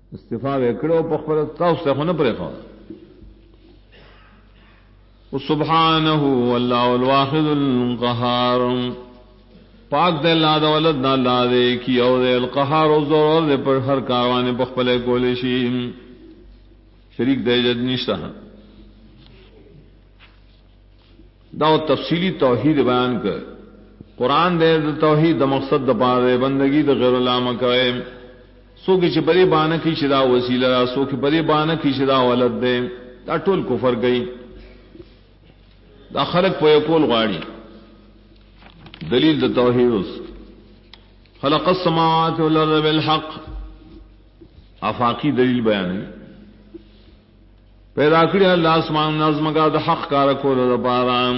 استفاء وکړو په خپل تاسو ته نه پرې خو سبحانه والله الواحد القهار پاک دے اللہ دا ولد نہ اللہ دے کی او دے القہار و زور دے پر ہر کاروانے بخپلے کولشی شریک دے جد نشتہ دا تفصیلی توحید بیان کر قرآن دے توحید دا مقصد دا پارے بندگی دا غیر اللہ مکوئے سو کی چھ بری بانا کی شدا وسیلہ را سو کی بری بانا کی شدا ولد دے دا ٹول کفر گئی دا خلق پو یکول غاڑی دلیل دا توحید خلق السماوات والارض بالحق آفاقی دلیل بیان ہے پیدا کری اللہ اسمان نظم کا دا حق کارکو دا پارام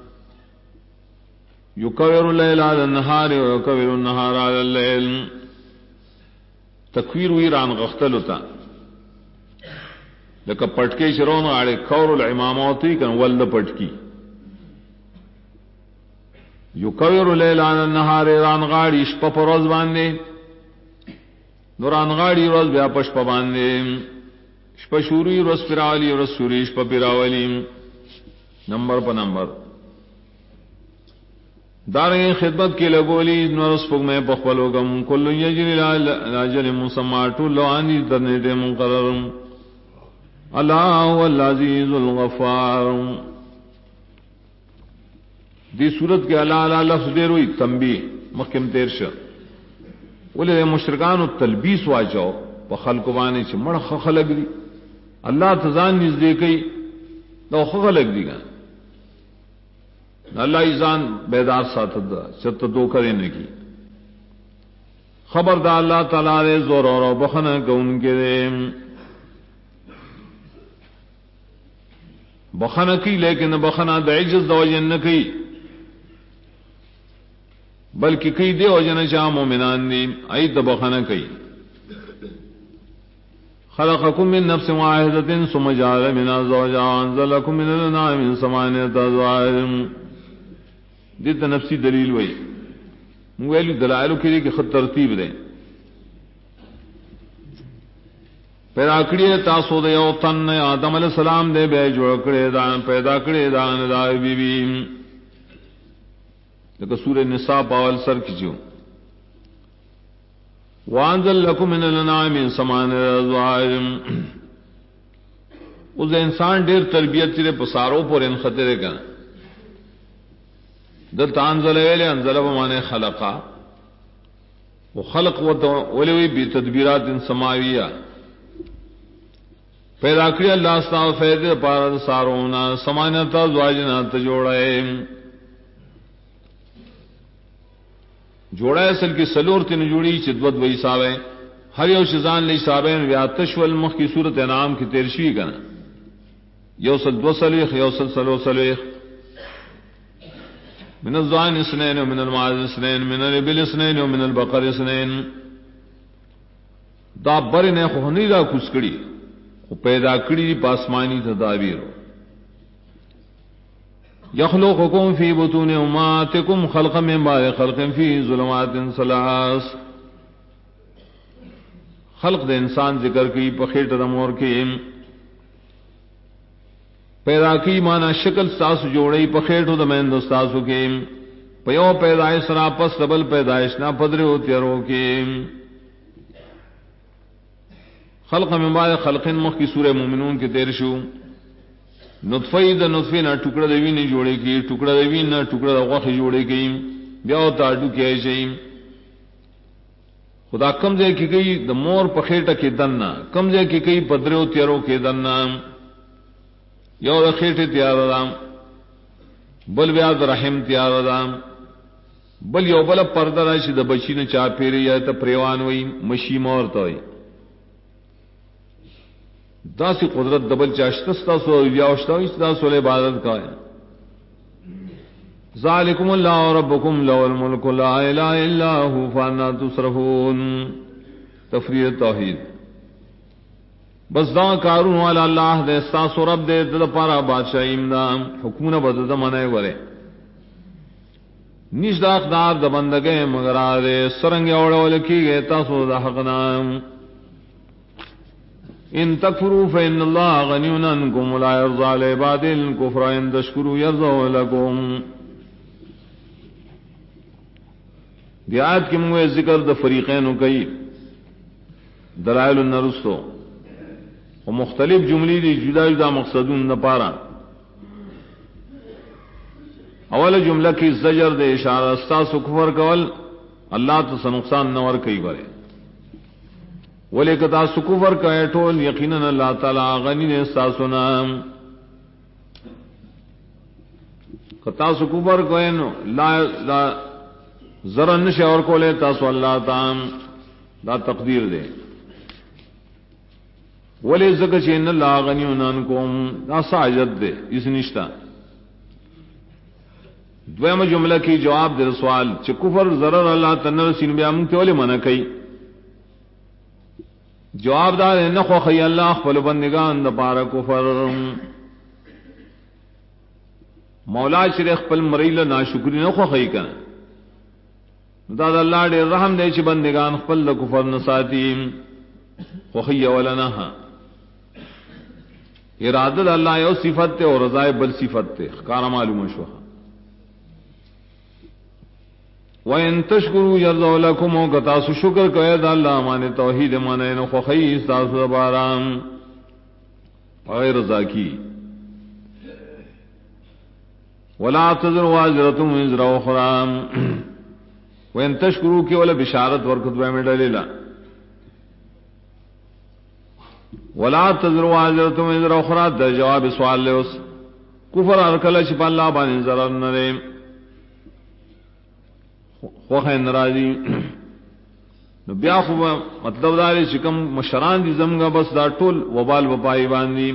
یکور اللیل علی النہار و یکور النہار علی اللیل تکویر ویران غختلتا لکا پٹکی شرون آڑے کور العماموتی کن ولد پٹکی یکور اللیل علی النہار ران غاڑی شپا پر روز باندے نوران غاڑی روز بیا پشپا باندے شپا شوری روز پراولی روز سوری شپا پراولی نمبر پا نمبر داریں خدمت کی لگولی نورس پک میں پخبلوگم کل یجری لاجل مسماتو لوانی درنیتے منقرر اللہ والعزیز الغفار دی صورت کے اللہ لفظ دیر ہوئی تنبیہ محکم تیرش بولے مشرکان و تلبیس واچاؤ خلق بانے چھ مڑ خلق دی اللہ تزان نیز دے کئی تو خلق دی گا اللہ ایزان بیدار ساتھ دا چت دو کرے نکی خبر دا اللہ تعالی دے زور اور بخنا کہ ان کے دے بخنا کی لیکن بخنا دا عجز دا وجن نکی بلکہ کئی دے وجن چاہ مومنان دی عید بخنا کئی خلقكم من نفس واحدة ثم جعل منها زوجها وأنزل لكم من الأنعام ثمانية أزواج دیتا نفسی دلیل وئی ویلی دلائلو کے لیے کہ خود ترتیب دیں پیدا کڑی تاسو دے او تن آدم علیہ السلام دے بے جوڑ کڑے دان پیدا کڑے دان دائی بی بی لیکن سورہ نساء پاول سر کیجو وانزل لکم من الانعام ثمانیہ ازواج اس انسان ڈیر تربیت چرے پساروں پر ان خطرے کا دلتا انزل ویلے انزل بمانے خلقا وہ خلق ولوی بی تدبیرات سماویہ پیدا کری اللہ استعاو فیدے پارد سارونا سمانیتا زواجنا تجوڑائے جوڑا اصل کی سلور تین جوڑی چدوت وی صاحب ہر یو شزان لی صاحب ویاتش والمخ کی صورت انعام کی تیرشوی کنا یوسل دو سلویخ یوسل سلو سلویخ من الزوان اسنین ومن المعاذ اسنین من الابل اسنین ومن البقر اسنین دا بر نے خونی دا کس کڑی پیدا کڑی پاسمانی تدابیر یخلقکم فی بطون امہاتکم خلقا من بعد خلق فی ظلمات ثلاث خلق دے انسان ذکر کی پخیٹ دمور کی پیدا کی مانا شکل ساس جوڑی پخیٹ دمین دستاسو کی پیو پیدائش را پس دبل پیدائش نا پدرو تیرو کی خلق من بعد خلق مخ کی سورہ مومنون کے تیرشو نطفی دا نطفی نا ٹکڑا دوی نے جوڑے کی ٹکڑا دوی نا ٹکڑا دا غوخ جوڑے کی بیاو تاڑو کی ایشئی خدا کم دے کی گئی دا مور پخیٹا کی دننا کم دے کی گئی پدرو تیرو کی دننا یو دا خیٹ تیار دا بل بیا دا رحم تیار دا بل یو بل پردہ راشی دا بچی نے چا پیری یا تا پریوان وی مشی مورتا وی دا سی قدرت دبل چاشتستا سو یاوشتا وی دا سول عبادت کا ہے ذالکم اللہ ربکم لو الملک لا الہ الا ہو فانا تصرفون تفرید توحید بس دا کارون والا اللہ دے استاس و رب دے دا پارا بادشاہ امدام حکومت بدد منع ورے نیش دا اقدار دا بندگے مگر آدے سرنگ اوڑا لکی گئے تاسو دا حق نام ان تکفروا فإن الله غنی عنکم ولا يرضى لعباده الكفر ان تشکروا يرضه لكم. دی آیت کی منگوے ذکر دا فریقین کئی دلائل النرستو و مختلف جملی دی جدا جدا مقصدون نپارا. اول جملہ کی زجر دے اشارہ استاسو کفر کول اللہ تو سنقصان نور کئی برے ولی کتا سکفر کا ایٹول یقیناً اللہ تعالی غنی نے استاسو نام کتا سکفر کو لا ذرن شعور کو لے تاسو اللہ تعالی دا تقدیر دے ولی زکر چین اللہ غنی عنکم دا ساجد دے اس نشتہ. دویم جملہ کی جواب دے سوال چ کفر ضرر اللہ تنر سین بیا منتے ولی منع کئی جواب دار نخو خی اللہ خپل بندگان د پار کفر مولا شیخ خپل مریل ناشکری نخو خی کنا دا اللہ دے رحم دے چ بندگان خپل د کفر نساتی خو خی ولنا ارادت اللہ یو صفت تے اور رضا بل صفت تے کار معلوم شو. وَإِن تَشْكُرُوا يَرْضَهُ لَكُمْ وَقَتَاسُ شکر کوئے دا اللہ مانے توحید مانے نخو خیس تاسو دبارام غیر رضا کی. وَلَا تَزِرُ وَازِرَةٌ وِزْرَ أُخْرَى وَإِن تَشْكُرُوا کی ولا بشارت ورکت میں ڈلیلا وَلَا تَزِرُ وَازِرَةٌ وِزْرَ أُخْرَى در جواب سوال لے اس کفر ارکل چپا اللہ بانی ضرر نرے خوخه ناراضی نو بیا خو مطلب داري چې کوم مشران دي زمغه بس دا ټول وبال وپای باندې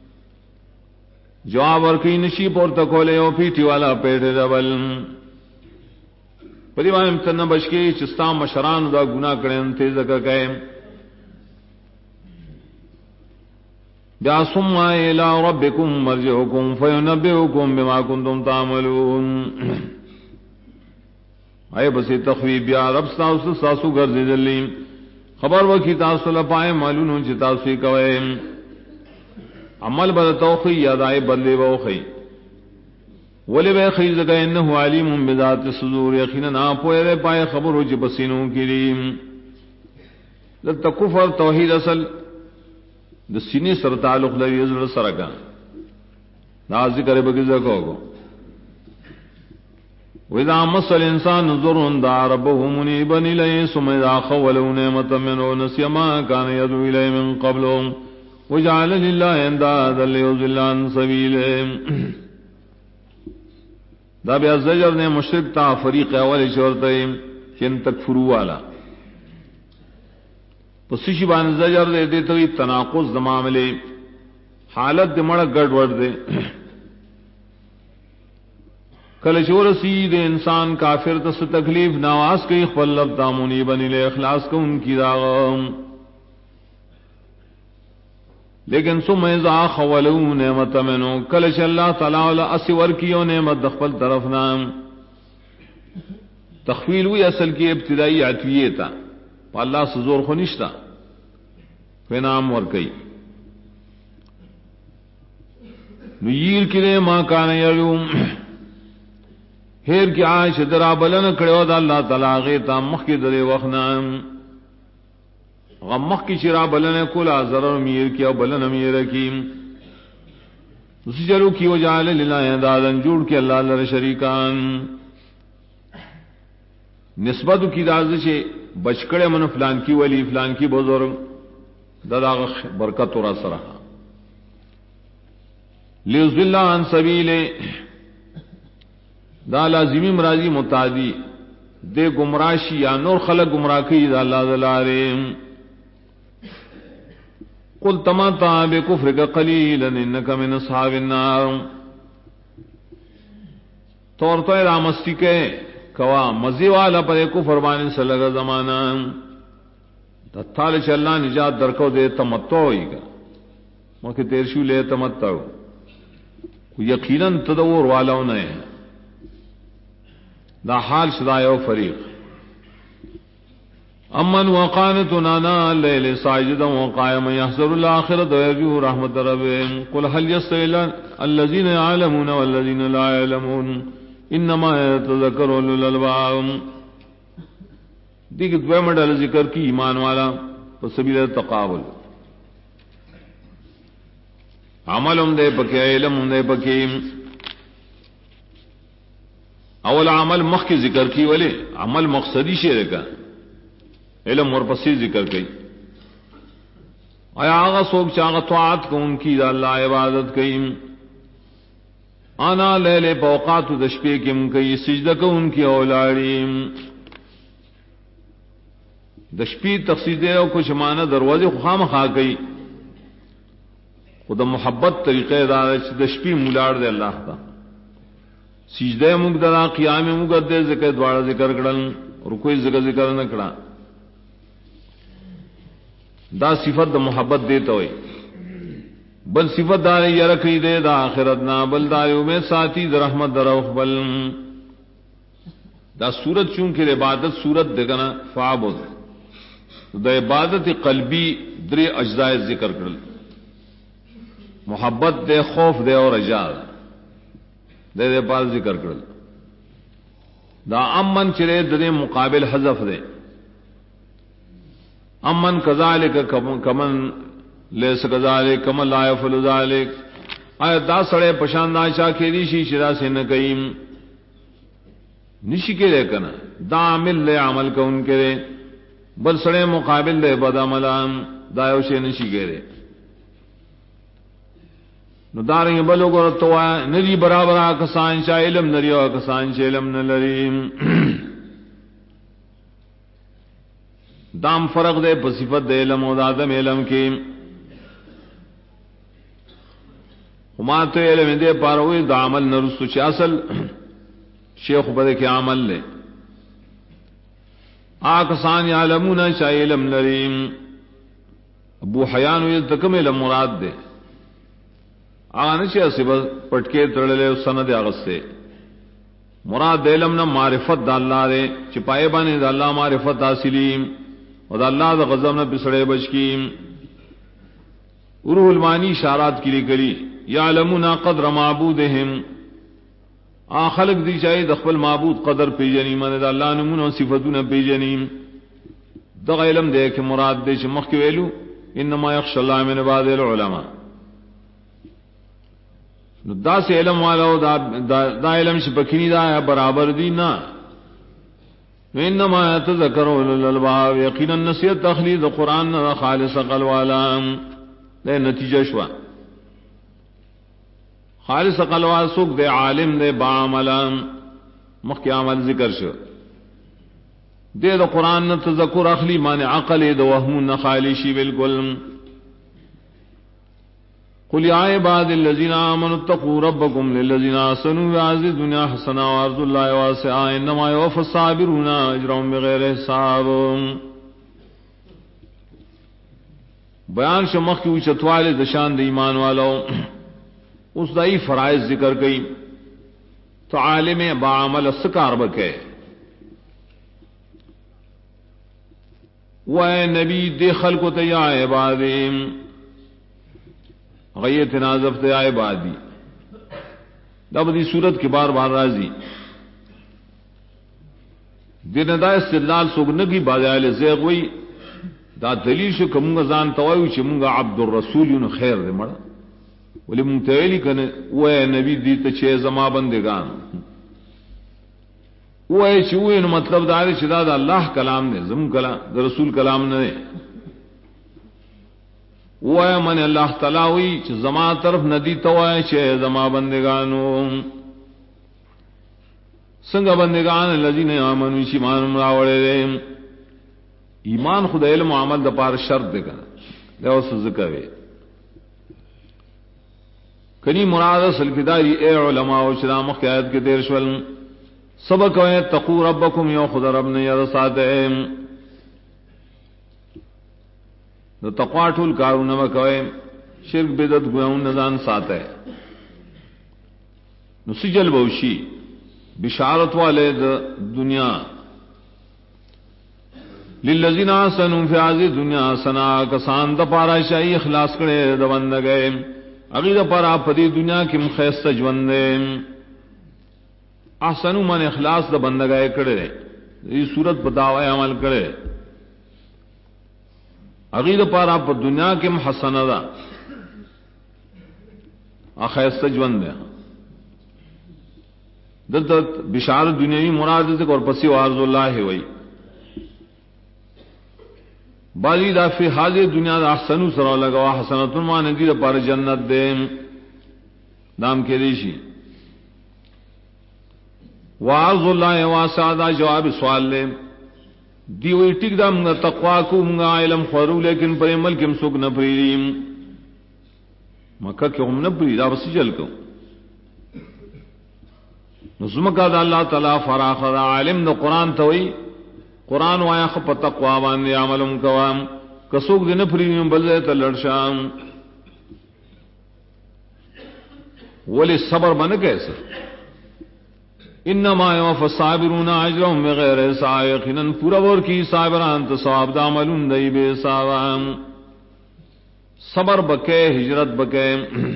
جواب ورکړي نشي پورته کوله او پیټي والا پیټه دبل پدې باندې تنه بشکی چې ستا مشران دا ګناه کړي ته ځکه کوي بیا ثم الى ربكم مرجعكم فينبئكم بما كنتم تعملون. اے بس تخویب بیا رب تاسو ساسو ګرځیدلې خبر وکي تاسو لپاره معلومون چې تاسو کوي عمل بل توخی یادای بدلی وخی ولی به خی زګه انه علیم بذات الصدور یقینا پوهه پای خبرو چې بسینو کړي د کفر توحید اصل د سینې سره تعلق لري زړه سره کا دا ذکر به کې ځکو وَإِذَا مَسَّ الْإِنسَانَ ضُرٌّ دَعَا رَبَّهُ مُنِيبًا إِلَيْهِ ثُمَّ إِذَا خَوَّلَهُ نِعْمَةً مِّنْهُ نَسِيَ مَا كَانَ يَدْعُو إِلَيْهِ مِن قَبْلُ وَجَعَلَ لِلَّهِ أَندَادًا لِيُضِلَّ عَن سَبِيلِهِ. دا بیا زجر نے مشرک تا فریق اول شورتے چن تکفروا والا پس شی بان زجر دے دے تو تناقض معاملے حالت دے مڑ گڑ وڑ دے کل چورسی دے انسان کافر تس تکلیف نواز کی خپل لب دامونی بنی لے اخلاص کو ان کی راغ لیکن ثم اذا خولو نعمت منو کل چ اللہ تعالی اسور کیو نعمت دخل طرف نام تخویل ہوئی اصل کی ابتدائی عطیہ تا اللہ سے زور خو نشتا کوئی نام ور کئی نیر کرے ما کان یلوم ہیر کی عائش درا بلن کڑو دا اللہ تعالی غیتا مخ کی درے وخنا غمخ کی شرا بلن کلا ضرر میر کیا بلن میر کی اسی جلو کی وجعل للہ دادن جوڑ کے اللہ لر شریکان نسبت کی دازش بچکڑے من فلان کی ولی فلان کی بزرگ دادا برکت اور اثر لیضل عن سبیل دا لازمی مرادی متعدی دے گمراشی یا نور خلق گمراہ کی دا اللہ دلارے قل تمتع بکفرک قلیلا انکا من اصحاب النار طور تو رامستی کے کوا مزی والا پر کفر بانی سے لگا زمانہ تتھال چ اللہ نجات درکو دے تمتع ہوئی گا موقع تیرشو لے تمتع یقیناً تدور والاو نے دا حال شدائے و فریق امن وقانت نانا الليل ساجدا وقائما يحذر الاخره ويرجو رحمت ربه قل هل يستوي الذين يعلمون والذين لا يعلمون انما يتذكر اولو الالباب. دیکھ دو مڈل ذکر کی ایمان والا سبیل تقابل عمل دے پکے علم دے پکے. اول عمل مخ کی ذکر کی والے عمل مقصدی شعر کا علم اور پسی ذکر کی. آیا آغا سوک چاغ طاعت کو ان کی اللہ عبادت کی آنا لیلے پوقات دشپے کم کی سجدہ کو ان کی اولاڑی دشپی تقصیدے اور کچھ معنی دروازے خام خا گئی خدا محبت طریقے دار دشپی ملاڑ دے اللہ کا سجدے مقدرا قیام مقدے ذکر دوارا ذکر کڑن اور کوئی ذکر نہ کڑا دا صفت دا محبت دیتا ہوئے بل صفت دار یا رکھی دے دا آخرت نا بل داریو میں ساتھی دا رحمت دا روخ بل دا سورت چونکہ عبادت سورت دے گنا فعبد دا عبادت قلبی در اجزاء ذکر کرل محبت دے خوف دے اور رجا دے پار ذکر کرل دا امن چرے دے مقابل حذف دے امن کذالک کمن لیس کذالک کمن لا یفعل ذالک. آیا دا سڑے پشاندہ چا کے دیشی شرا سے نہ کئیم نشی کے لے کنا دا عمل لے عمل کا ان کے لے بل سڑے مقابل لے بد عملان دایو سے نشی کے لے نو دارنگ بلو گو رتو نری برابر آکسان چا علم نری آکسان چا علم نلریم دام فرق دے پصفت دے علم و دادم علم کی ہما تو علم دے پاروئی دا عمل نرسو چا اصل شیخ بدے کے عمل لے آکسان یعلمون چا علم لریم. ابو حیان وی تکم علم مراد دے آنے چا سبا پٹکے ترلے سند اغسطے مراد علم نا معرفت دا اللہ دے چپائے بانے دا اللہ معرفت حاصلیم اور اللہ دا غضب نہ پسڑے بچ کی. روح المانی اشارات کی لکلی یعلمون قدر معبودہم آ خلق دی چاہے دخل معبود قدر پی جنی من دا اللہ نمون و صفتون پی جنی دا علم دے کہ مراد دے چمخ کی ویلو انما یخش اللہ من عباد العلماء دا سے علم والا دا علم شپکینی دا برابر دی نا انما يتذكر اولو الالباب یقینا نصیحت تخلید قرآن خالص عقل والا دے نتیجہ شوا خالص عقل والا سوک دے عالم دے با عملا مخی عمل ذکر شو دے دا قرآن تذکر اخلی مانے عقل دے وہمون خالشی بالکل. قل یا عباد الذین آمنوا اتقوا ربکم للذین آسنوا بعز الدنیا حسنا وارض اللہ واسعا انما یوفى الصابرون اجرهم بغیر حساب. بیان شمخ کی اوچتوال دشان د ایمان والو اس دائی فرائض ذکر گئی تو عالم با عمل سکار بکے وہ نبی دے خلق تے یا عبادیم غیت نازف تے عبادی دب دی صورت کے بار بار راضی دین دا استدلال سوگنگی بازائل زیغ وی دا دلیل شو کہ منگا زان توائیو چی منگا عبد الرسول یون خیر دے مڑا ولی منتویلی کنے وہ نبی دیتا چھے زما بندگان وہ چی وہ مطلب داری چی دا اللہ کلام نے زم کلام دا رسول کلام نے وہ من اللہ تعالی ہوئی چی زما طرف ندی توائے چھے زما بندگانو سنگا بندگان الذین آمنوا چی مان راوڑے دے ایمان خود علم و عمل دا پار شرط دے کنا لے اس ذکر ہے کنی مراد اصل کداری اے علماء و شرام قیادت کے دیر شول سبق وے تقو ربکم یو خود رب نے یرسات ہے نو تقوا ټول کارونه وکوي شرک بدعت ګناون نزان ساته نو سجل بوشي بشارت والے د دنیا للذین احسنوا فی هذه الدنیا حسنا کسان د پارا شای اخلاص کړي د بندګې اغه د پارا په دې دنیا کې مخیسته ژوند احسنوا من اخلاص د بندګې کړي دې صورت بداوی عمل کړي اغه د پارا په دنیا کې محسنه ده اخیسته ژوند ده دلته بشارت دنیوی مراد ده اور پسی وارض اللہ وی باقی دا فی حاضر دنیا دا احسنو سرا لگا حسنتن مانے دی دا پار جنت دے دام کے دیشی وارض اللہ واسع دا جواب سوال لے دی وی ٹک دا منگا تقوی کو منگا علم خورو لیکن پر عمل کم سوک نپریریم مکہ کیوں نپری دا بسی جل کو نظمکا دا اللہ تعالی فراخ دا عالم دا قرآن توئی قرآن وایا خپ تقوا باندې عملم کوام کسوک دین پریم بلځه ته لړشام ولی صبر باندې کیسه انما یوفى الصابرون اجرهم بغیر حساب یقینا پورا ور کی صابران تو ثواب د عملون دی به ثواب صبر بکے ہجرت بکے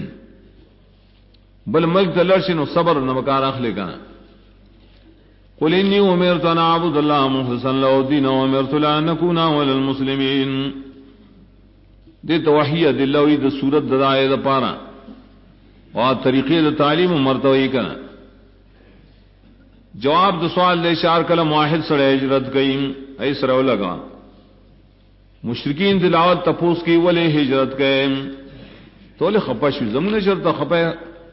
بل ملک دلرشن صبر نمکار اخلی کنا قل انی امرت ان اعبد الله مخلصا له الدين وامرت ان اكون اول المسلمين دې توحید دلوی د صورت دای د پارا او طریقې د تعلیم مرتوی کنا جواب د سوال له اشار کلم واحد سره ہجرت کئ ایسرو لگا مشرکین دلاوت تپوس کی ولې ہجرت کئ تول خپش زمونه شرط خپه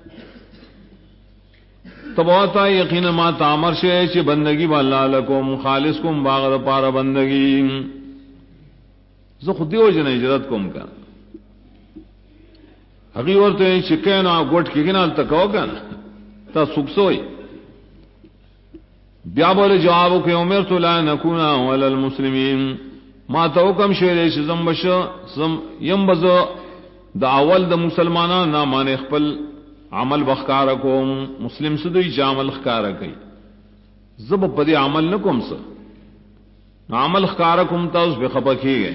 تبوتا یقینا ما تامر شے چ بندگی والا لکم خالص کم باغ پار بندگی زو خودیو جن ہجرت کم کا اگی ورتے چکنا گوٹ کی گنال تکو کن تا سکسوئی بیا بولے جواب کہ عمر تو لا نکونا ولا المسلمین ما توکم شے چ زمبش زم ينبذ دا اول د مسلمانان نا مان خپل عمل بخکار کوم مسلم سدوی عمل خکار کئی زب پدی عمل نہ کوم س عمل خکار کوم تا اس بے خپا کی گئے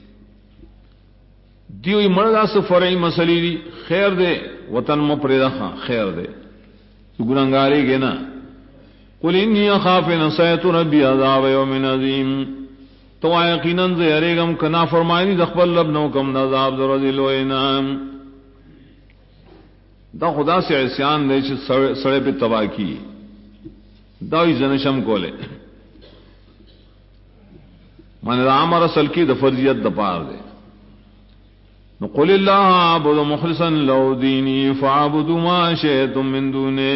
دیوی مردا سے فرعی مسئلے دی خیر دے وطن مپریدا خان خیر دے تو گناہگاری گے نا قل انی اخاف ان عصیت ربی عذاب یوم عظیم تو یقینا زیرگم کنا فرمائنی دخل رب نو کم عذاب ذل و انام دا خدا سے عصیان دے چھ سڑے پہ تباہ کی دا ہی زنشم کولے من رام رسل کی دا فرضیت دا پار دے نقول اللہ عبد مخلصا لو دینی فعبدوا ما شئتم من دونے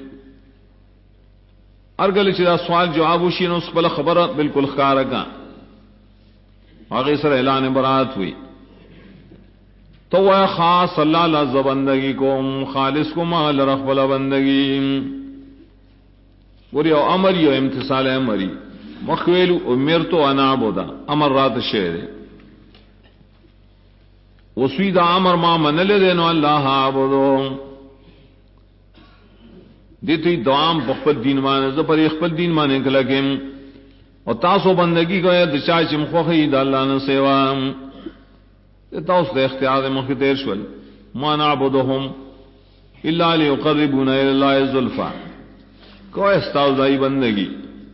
ارگل چھ سوال جواب وشی نو اس بل خبر بالکل خارکا آگے سر اعلان برات ہوئی تو وہ خاص اللہ لز بندگی کو خالص کو مال رقبل بندگی اور یو امر یو امتصال امری مخویل امر تو انا عبدا امر رات شعر وسویدہ امر ما من لے دینو اللہ عبدو دیتی دوام بخبت دین مانے زپر اخبت دین مانے کلکم اور تاسو بندگی کو ہے دچاچ مخوخی دا اللہ نے سیوام تاؤس دے اختیار مخی تیر شول ما نعبدهم الا لیقربونا الاللہ زلفا کوئی استاؤس دائی بندگی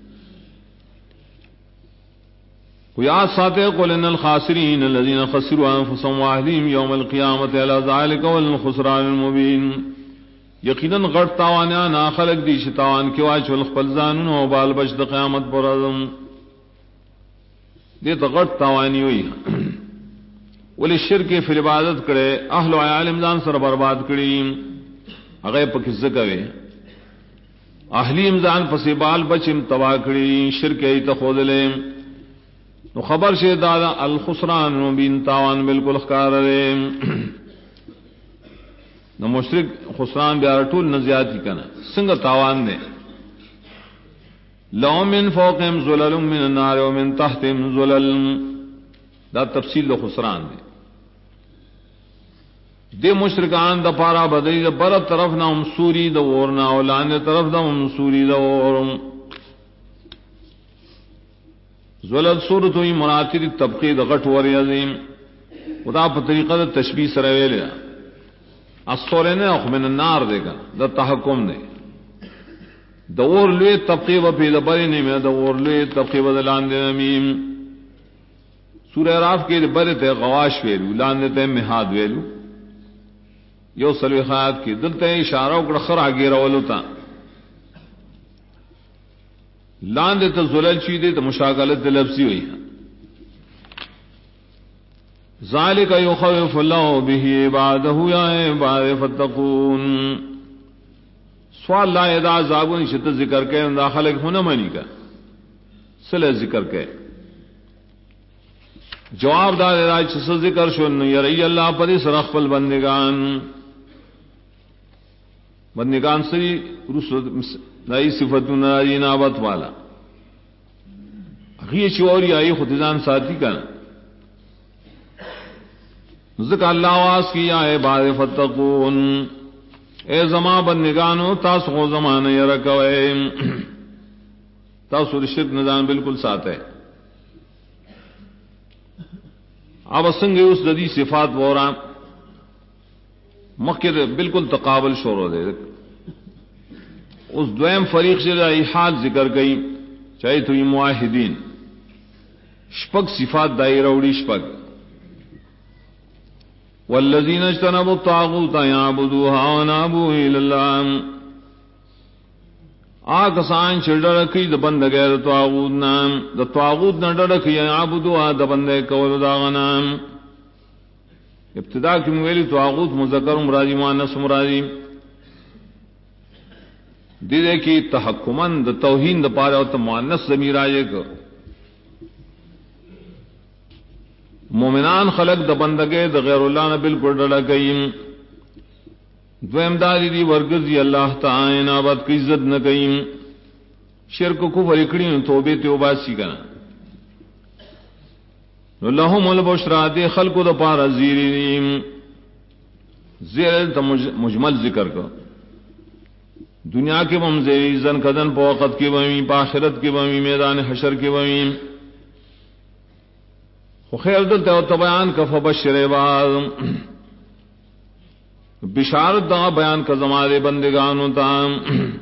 ویاد ساتے قل ان الخاسرین الذین خسروا انفسهم واہلیم یوم القیامت علی ذالک والخسران المبین یقیناً غٹ تاوانیان آخلق دی شتاوان کیواج والخپلزانون و بال بجد قیامت پر ازم دیتا غٹ تاوانی ہوئی ولی شرک فی عبادت کرے اہل و عیال امزان سر برباد کری اغیر پا کس ذکوے اہلی امزان پسی بال بچ امتبا کری شرک ایتا خود لے نو خبر شے دادا الخسران مبین تاوان بالکل خکار لے نو مشرک خسران بیار طول نزیاتی کنا سنگ تاوان دے لو من فوقهم زلل من النار ومن تحتهم زلل دا تفصیل دو خسران دے دے مشرکان دا پارا بدری دا بر طرف نا ہم سوری دا ورنا اولان طرف دا ہم سوری دا ورم زلل صورت ہوئی مناطر طبقی د غټ ور عظیم خدا په طریقه د تشبیه سره ویل اسورنه اخ من النار دیگا د تحکم نه د اور لوی طبقی و په د بری نه د اور لوی طبقی و د لاندې نمیم سورہ اعراف کې د بری ته غواش ویلو لاندې ته مهاد ویلو یو سلوخات کې دلته اشاره وکړه خر اگیرولو تا لاندې ته زلل شي دې ته مشاکلت لفظي وي ذالک یخوف الله به عباده یا عباد فتقون سوال لا اذا عذابون شت ذکر کې داخله ہونا مانی کا سله ذکر کې جواب دار راج سے ذکر شو یری اللہ پر سرخ پل بندگان سری رسل نئی صفتون ناری نابت والا غی چوری آئی خودزان ساتھی کا ذکر اللہ آواز کی آئے بار فتقون اے زمان بندگانو تاسو خو زمان یرکوئے تاسو رشد نظام بالکل ساتھ ہے اب سنگے اس ددی صفات بورا مکر بالکل تقابل شروع دے اس دویم فریق سے رہی حال ذکر گئی چاہے تو یہ معاہدین شپک صفات دائرہ اڑی شپک والذین اجتنبوا الطاغوت یعبدوها ونابوا الی اللہ آکسان چھ ڈرکی د بندگی د طاغوت نام د طاغوت نہ ڈرکی یعبدوها د بندگی کول داغنام ابتدا کی مویلی طاغوت مذکر مرادی مؤنث مرادی دیدے کی تحکمن د توہین د پارے او مؤنث ضمیر آئے کو مومنان خلق د بندگی د غیر اللہ نہ بالکل ڈڑا گئیم دویم داری دی ورگزی اللہ تعالی نابت کی عزت نہ گئیم شرک کو فرکڑی توبے توبہ سی کنا لهم البشرا دے خلق د پارا زیرین زیر مجمل ذکر کو دنیا کے ممزری زن کدن پا وقت کی بمی پا آخرت کی بمی میدان حشر کی بمی خیر دلتے و تبیان کا فبشر عباد بشارت دا بیان کا زمارے بندگانو تام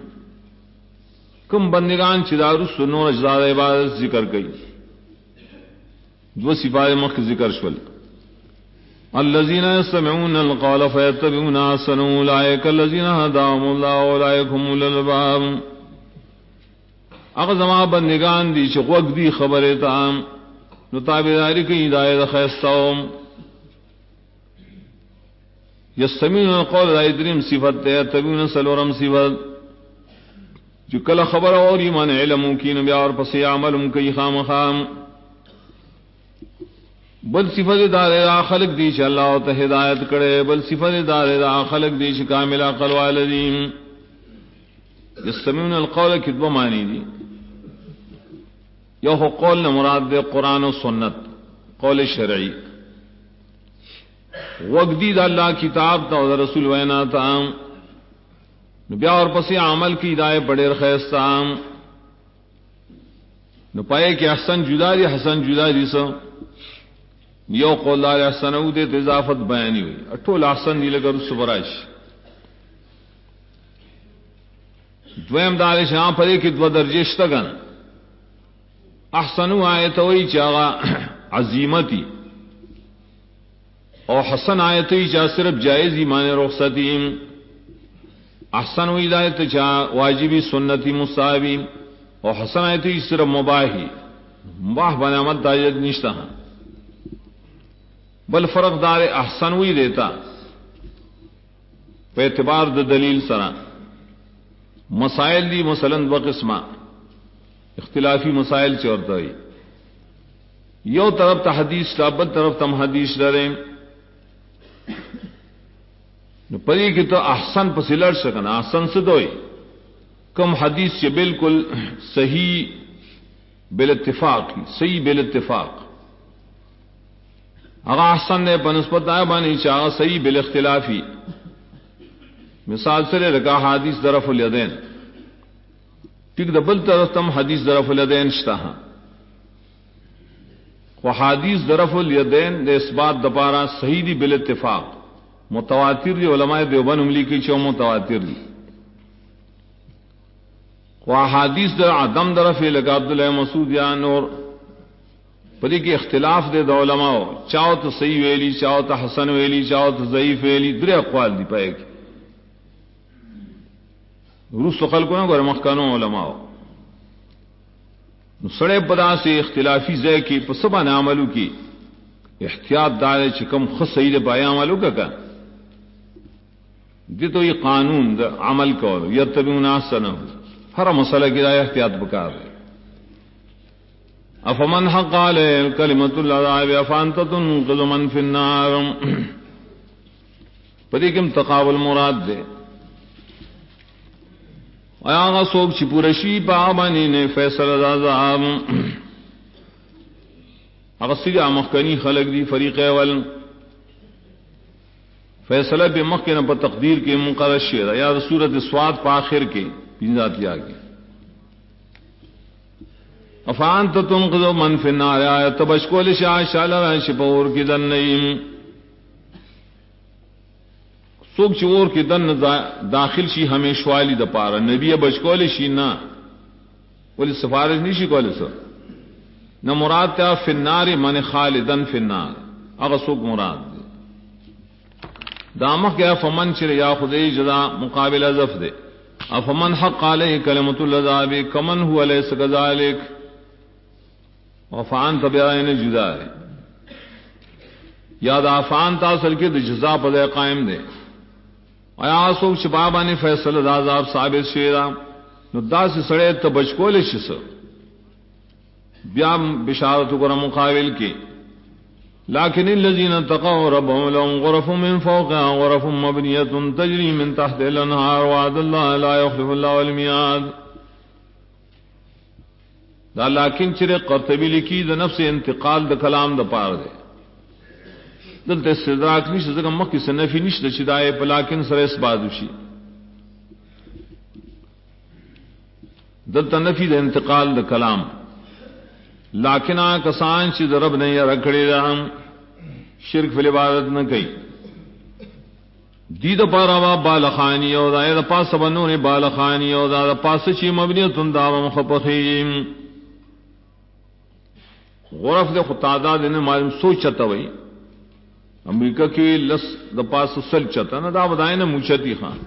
کم بندگان چدارو سنو اجزاد عبادت ذکر گئی دو صفات مخ ذکر شول الذين يستمعون القول فيتبعون احسنه اولئك الذين هداهم الله اولئك هم اولو الالباب اغزما بندگان دی چې وګ دی خبره تام نو تابعداری کی ہدایت خیستوم یستمعون القول ایدریم صفت یتبعون سلورم صفت جو کل خبر اور ایمان علم کی نبی اور پس عمل کی خام خام بل صفت دار خلق دی چې اللہ ته ہدایت کړي بل صفت دار خلق دی چې کامل عقل والدین یستمعون القول کتب معنی دی یو قول نہ مراد دے قرآن و سنت قول شرعی وقدید اللہ کتاب تا رسول وینا تا بیا اور پس عمل کی ہدایت بڑے رخیستام نو پائے کہ حسن جدا دی حسن جدا دی سو یو قول دار احسن او دے اضافت بیانی ہوئی اٹھول احسن دی لگر اس براش دویم دار شاہ پڑے کہ دو درجشتگن احسنو آیت ہوئی چاہا عظیمتی اور حسن آیت ہوئی چاہ صرف جائز ایمان رخصتی احسن ہوئی آیت چاہ واجبی سنتی مصابی اور حسن آیت ہوئی صرف مباحی مباح بنامت داجد نشتا بل فرق دار احسن ہوئی دیتا پہ اعتبار دلیل سرا مسائل دی مثلا بقسمہ اختلافی مسائل چورتا ہوئی یو طرف تا حدیث بل طرف تم حدیث ڈریں پری کی تو احسن پس لڑ سکنا احسن سے دوئی کم حدیث سے بالکل صحیح بالاتفاق صحیح بالاتفاق اگر احسن نے بنسبت آئے بانی چاہا صحیح بالاختلافی مثال سے رکا حدیث درف الیدین ٹھیک دا بل طرف تم حدیث درف الیدین شتا وحادیث درف الیدین د اثبات دپارا صحیح دی بالاتفاق متواتر دی علماء دیوبند عملی کی چو متواتر دی وحادیث در عدم درف لگا عبداللہ مسعود یا نور پدی کی اختلاف دے د علماء چاہو تو صحیح ویلی چاہو تو حسن ویلی چاہو تو ضعیف ویلی درے اقوال دی پائے کی روس خلقوں نے گور مخکانوں علماء سڑے پدا سے اختلافی زے کی پسبا نے عملو کی احتیاط دار چکم خود صحیح دے پایا عملو کا دی تو یہ قانون دا عمل کو یتبعون احسنہ ہر مسئلہ کی رائے احتیاط بکار ہے افمن حق علیہ کلمۃ العذاب افانت تنقذ من فی النار پدی کم تقابل مراد دے آغا سوک چی پورشی پا آبانی نے فیصل عذاب آغا سگا مخکنی خلق دی فریق اول فیصلہ پہ مخکن پا تقدیر کے مقرر شیر یا سورت سواد پا آخر کے پینزات لیا گیا افانت تنقذ من فی النار آیت بشکول شاہ شالر شپور کی دن نئیم سوک چور کی دن داخل شی ہمیشوالی دا پارا نبی بچکول شی نہ ولی سفارش نہیں شی کول سر نہ مراد تا فی النار من خالدن فی النار اگر سوک مراد دے دامک یا فمن چر یا خدای جزا مقابل ازف دے افمن حق علیہ کلمۃ العذاب کمن هو لیس کذالک وفان تبعین جدا ہے یاد افان تاصل کے جزا پدے قائم دے آیا سوک شبابا نے فیصل عذاب ثابت شیرا نو دا سے سڑے تو بچکول شس بیا بشارت کو مقابل کی لیکن الذین تقوا ربهم لهم غرف من فوقها غرف مبنیۃ تجری من تحت الانہار وعد اللہ لا یخلف اللہ الميعاد دا لیکن چرے قرطبی لکی دا نفس انتقال دا کلام دا پار دے دلته استدراک نشته ځکه مخکې سنفي نشته چې دا یې پلاکن سره اثبات وشي دلته نفي د انتقال د کلام لیکن کسان چې رب نه یې رکړي دا شرک فی عبادت نه کوي دي د پاره بالخانی او دا د پاسه بنونه بالخانی او دا د پاسه چې مبنیتون دا مخفخیم غرف د خطادا د نه معلوم سوچته وي امریکہ کی لس د پاس سل چتا نا دا بدائے نا موچتی خان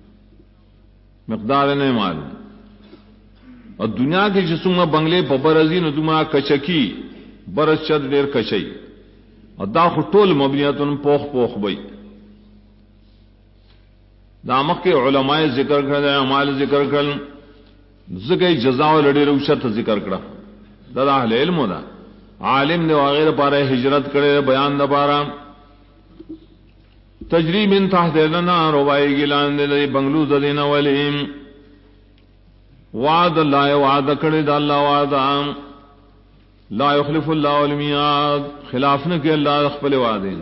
مقدار نہیں معلوم اور دنیا کے جسم بنگلے برزی نو تمہارا کچکی برس چد دیر کچئی اور دا خطول مبنیتن پوخ پوخ بئی دامک کے علماء ذکر کر اعمال ذکر کر ذکر جزا و لڑی روشت ذکر کرا دا اہل علم دا عالم نے وغیرہ پارے ہجرت کرے بیان دا پارا تجری من تحت الانہار روائی گلان دے بنگلو ددین ولیم وعد اللہ وعد کڑے دا اللہ وعد لا یخلف اللہ المیعاد خلاف نہ کہ اللہ اخبل وعدینا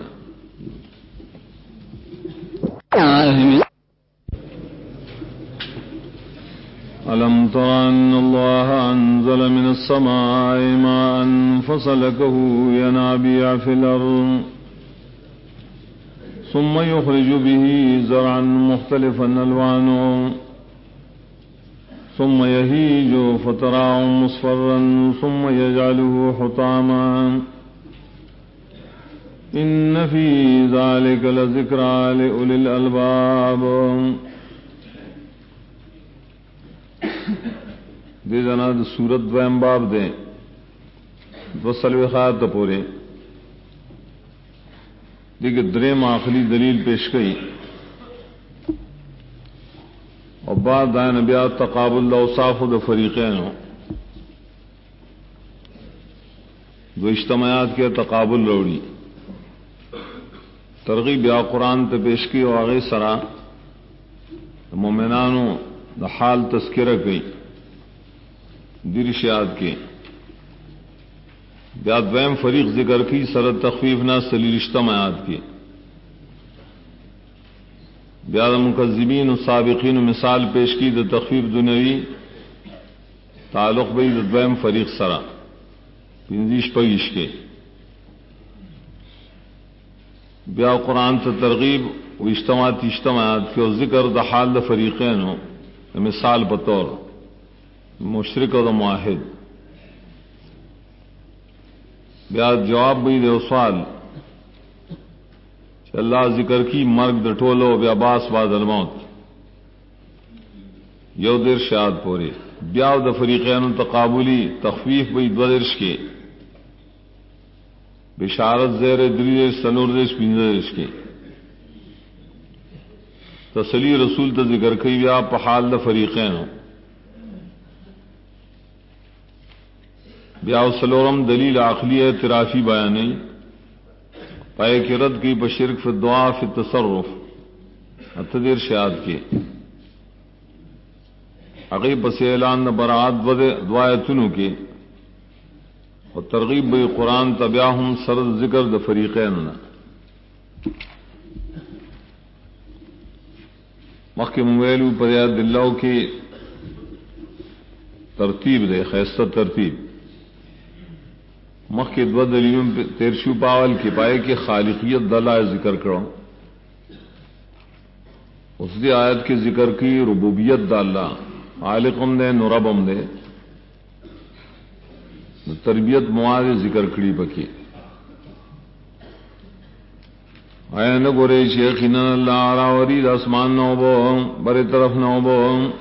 ألم تر أن الله أنزل من السماء ماء فسلكه ينابيع في الأرض ثم يخرج به زرعا مختلفا ألوانه ثم يهيج فتراه مصفرا ثم يجعله حطاما إن في ذلك لذكرى لأولي الألباب دے جنا سورت دویم باب دیں دو سلوی خواہد پورے دیکھ دریم آخری دلیل پیش گئی اور بعد دائن بیات تقابل اوصاف د فریقین ہو دو اجتماعات کے تقابل روڑی ترغیب یا قرآن تے پیش کی اور آگے سرا مومنانو دا حال تذکرہ گئی درشیات کے بیاد ویم فریق ذکر کی سرد تخفیف نہ سلی اجتماعات کی بیاد مکذبین و سابقین و مثال پیش کی دا تخفیف دنوی تعلق بئی دا ویم فریق سرا پنزیش پگیش کے بیا قرآن سے ترغیب و اجتماعات کے ذکر دا حال دا فریقین ہو مثال بطور مشرک و دا معاہد بیا جواب بھی دے سوال کہ اللہ ذکر کی مرگ دا ٹولو بیا باس بعد الموت یو دیر شاد پورے بیا دا فریقین تقابلی تخفیف بھی دو درش کے بشارت زیر دری سنور دیش پینزش کے تسلی رسول تا ذکر کئی بیا پحال دا فریقین ہو بیا سلورم دلیل عقلی اعترافی بیانی پائے کی رد کی بشرک فی الدعا فی التصرف اتدیر شاد کے عقیب پس اعلان براعت دعایتنو کے اور ترغیب بی قرآن تبیاہم سرد ذکر دا فریقین مخ مویلو پر یاد دلو کی ترتیب دے خیستہ ترتیب مخ کے دو دلیلوں تیرشو پاول کی پائے کہ خالقیت دلائے ذکر کرو اس دی آیت کے ذکر کی ربوبیت دا اللہ خالقم دے نربم دے تربیت مواد ذکر کری بکی آیا نہ گورے شیخنا اللہ راوری آسمان نو بو برے طرف نو بو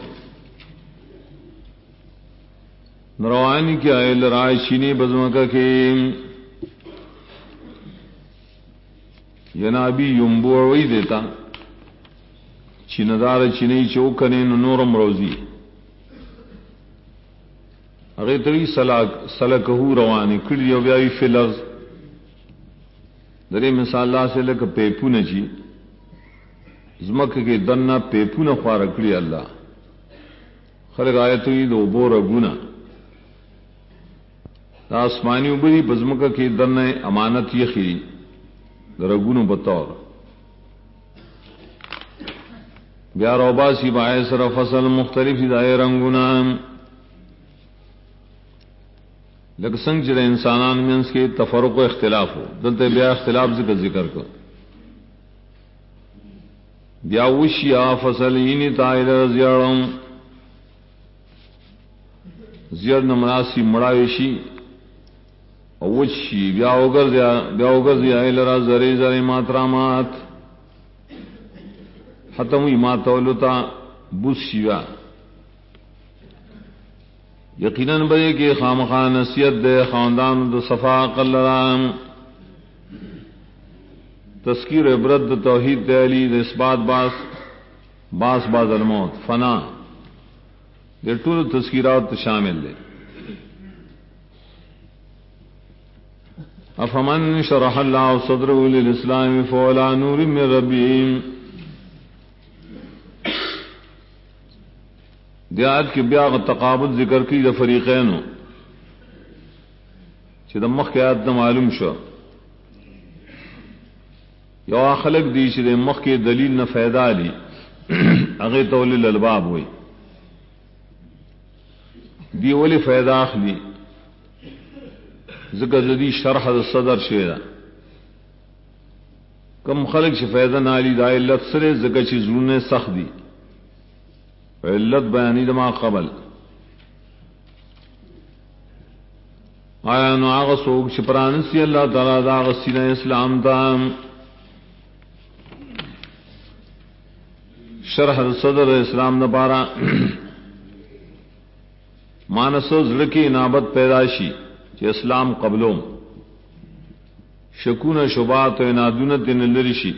نروانی کیا ہے لرائے چینی بزمکہ کے ینابی یمبوڑوئی دیتا چیندار چینی چوکنے نورم روزی اگر تری سلکہو روانی کڑی او بیاوی فی لفظ درے مثال اللہ سے لکھ پیپو نچی زمک کے دننا پیپو نخوار کڑی اللہ خلق آیتوی دو بو رگونا دا آسمانی اوبری بزمکہ کی دن امانت یخی رگونو بطور بیا روباسی بائے سر فصل مختلف ہدایے رنگونا لکھ سنگ چرے انسانان میں اس کے تفرق و اختلاف ہو دلتے بیا اختلاف ذکر کو بیا وشیا فصل اینی تائل زیارم زیار نمراسی مڑاوشی اوچی بیا اوگر زیا ایلرا زری زری ماترامات ختموی ماتولتا بوس شیوا یقیناً بے کہ خامخواہ نصیحت دے خاندان دو صفا قلرام تذکیر عبرت دو توحید دے علی دے اثبات باس الموت فنا دے طول تذکیرات شامل دے افمن شرح اللہ صدرہ للاسلام فولا نور من ربیم دیات کی بیاغ تقابل ذکر کی دا فریقین ہو چھ دا مخ کی آیت دا معلوم شو یو خلق دی چھ دا مخ کی دلیل نا فیدا لی اغی تولی الالباب ہوئی دی ولی فیدا اخلی ذکر زدی شرح دا صدر شیدہ کم خلق چھ فیدا نالی دا علت سرے ذکر چھ زلون سخت دی علت بیانی دما قبل آیا نو آغا سوک چپرانسی اللہ تعالی دا آغا سینہ اسلام تام شرح صدر اسلام دا پارا مانسو زڑکی نابت پیداشی چی اسلام قبلوم شکون شبات و انادونت نلرشی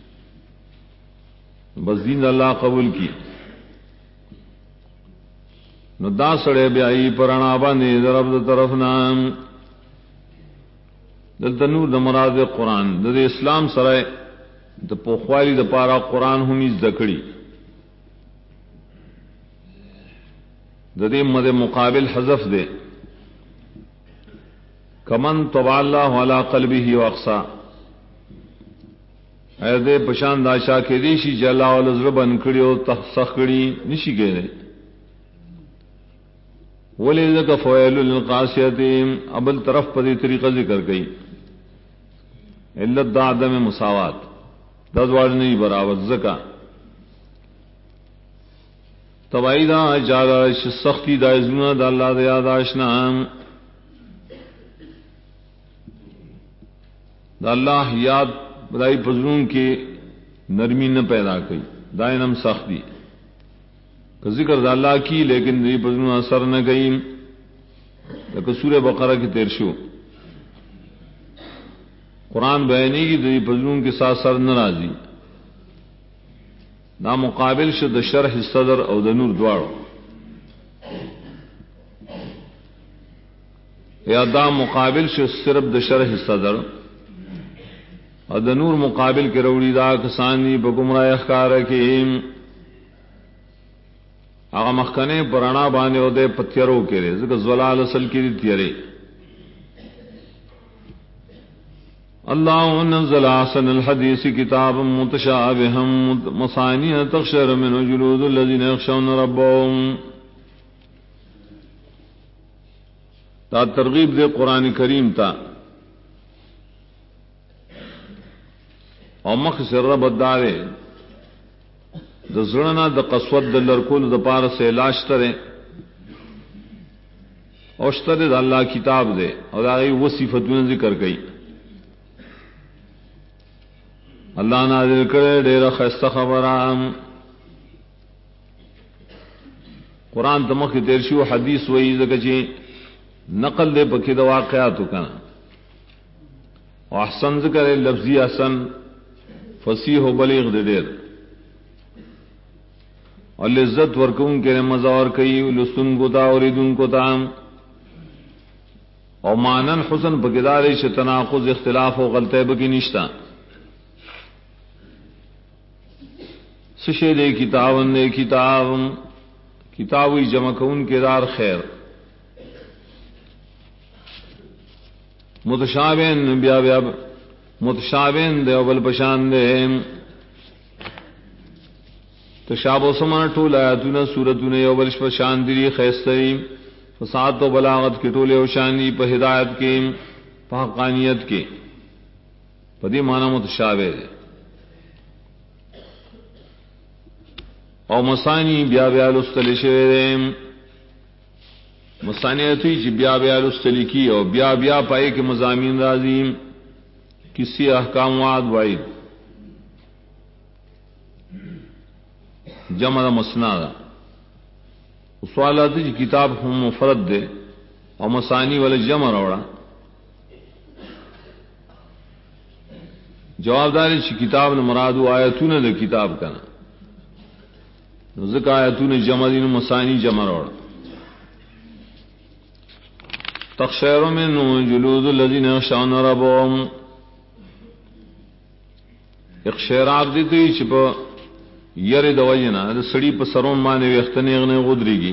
بس دین اللہ قبول کی نو دا سڑے بیائی پرانا باندې درب د طرف نام دلته نور د مراد قرآن د اسلام سره د پوخوالی د پارا قرآن هم ذکری د دې مد مقابل حذف دے کمن طبع الله علی قلبه واقصا اے دې پشان داشا کې دې شي جلا ول زربن کړي او تخصخ کړي نشي ګره وَلِذَكَ فَوَيْلٌ لِلْقَاسِيَةِ ابل طرف پر یہ طریقہ ذکر گئی علت دا عدم مساوات ددوار نہیں برابر زکا تبائی دا جالا سختی دا ازمنا دا اللہ دا یاداشنا دا اللہ یاد بدائی پزرون کے نرمی نہ پیدا کی دائنم سختی کہ ذکر دا اللہ کی لیکن دی پزرون اثر نہ گئی لیکن سورہ بقرہ کی تیر شو قرآن بیانی کی دی پزرون کے ساتھ سر نرازی نا مقابل شد شرح صدر او د نور دوارو یا دا مقابل شد صرف د شرح صدر او د نور مقابل کے روڑی دا کسانی پا گمراہ اخکار کی آغا مخکنے پرانا بانے ہو دے پتیروں کے رے ذکر زلال اصل کی دی تیرے اللہ نزل احسن الحدیث کتابا متشابہا مثانیہ تقشعر منہ جلود الذین یخشون ربهم تا ترغیب دے قرآن کریم تا او مخصر رب دارے د زړه د قسوت د لرکول د پار سے علاج ترے او شتره د الله کتاب دے او داغي وصفتونه ذکر کړي اللہ نازل کرے ډېر خسته خبره قرآن تمخ تیر شو حدیث وئی زکه چې نقل دے پکې د واقعاتو کنه او احسن ذکر لفظی احسن فصیح و بلیغ دے دیر اور لذت ورکون کے مزہ اور کئی لستن کو تا اور عیدن کو تا اور مانن حسن بگدار سے تناقض اختلاف و غلطے بکی نشتا سشے دے کتابن دے کتابی جمع کون کے دار خیر متشابہن بیا متشابہن دے اول پشان دے تشابہ سمان ٹول آیاتون سورتون اول پشان دری خیستری فساد و بلاغت کے ٹولے وشانی پہ ہدایت کے پہ حقانیت کے پدی معنی متشابہ دے او مسانی بیا لستل شوی دے مسانیتی چی بیا لستل کی او بیا پائے کے مضامین رازیم کسی احکام وعد وعید جمع دا مسنا دا سوالات جی کتاب ہم مفرد دے اور مسانی والے جمع روڑا جواب داری چی کتاب نے مرادو آیتون دے کتاب کنا ذکر آیتون جمع دین مسانی جمع روڑا تقشعر منہ جلود الذین یخشون ربهم اقشعرات دیتی چپا یر دوجنا سڑی پا سرون مانے ویخت نیغنے غدری گی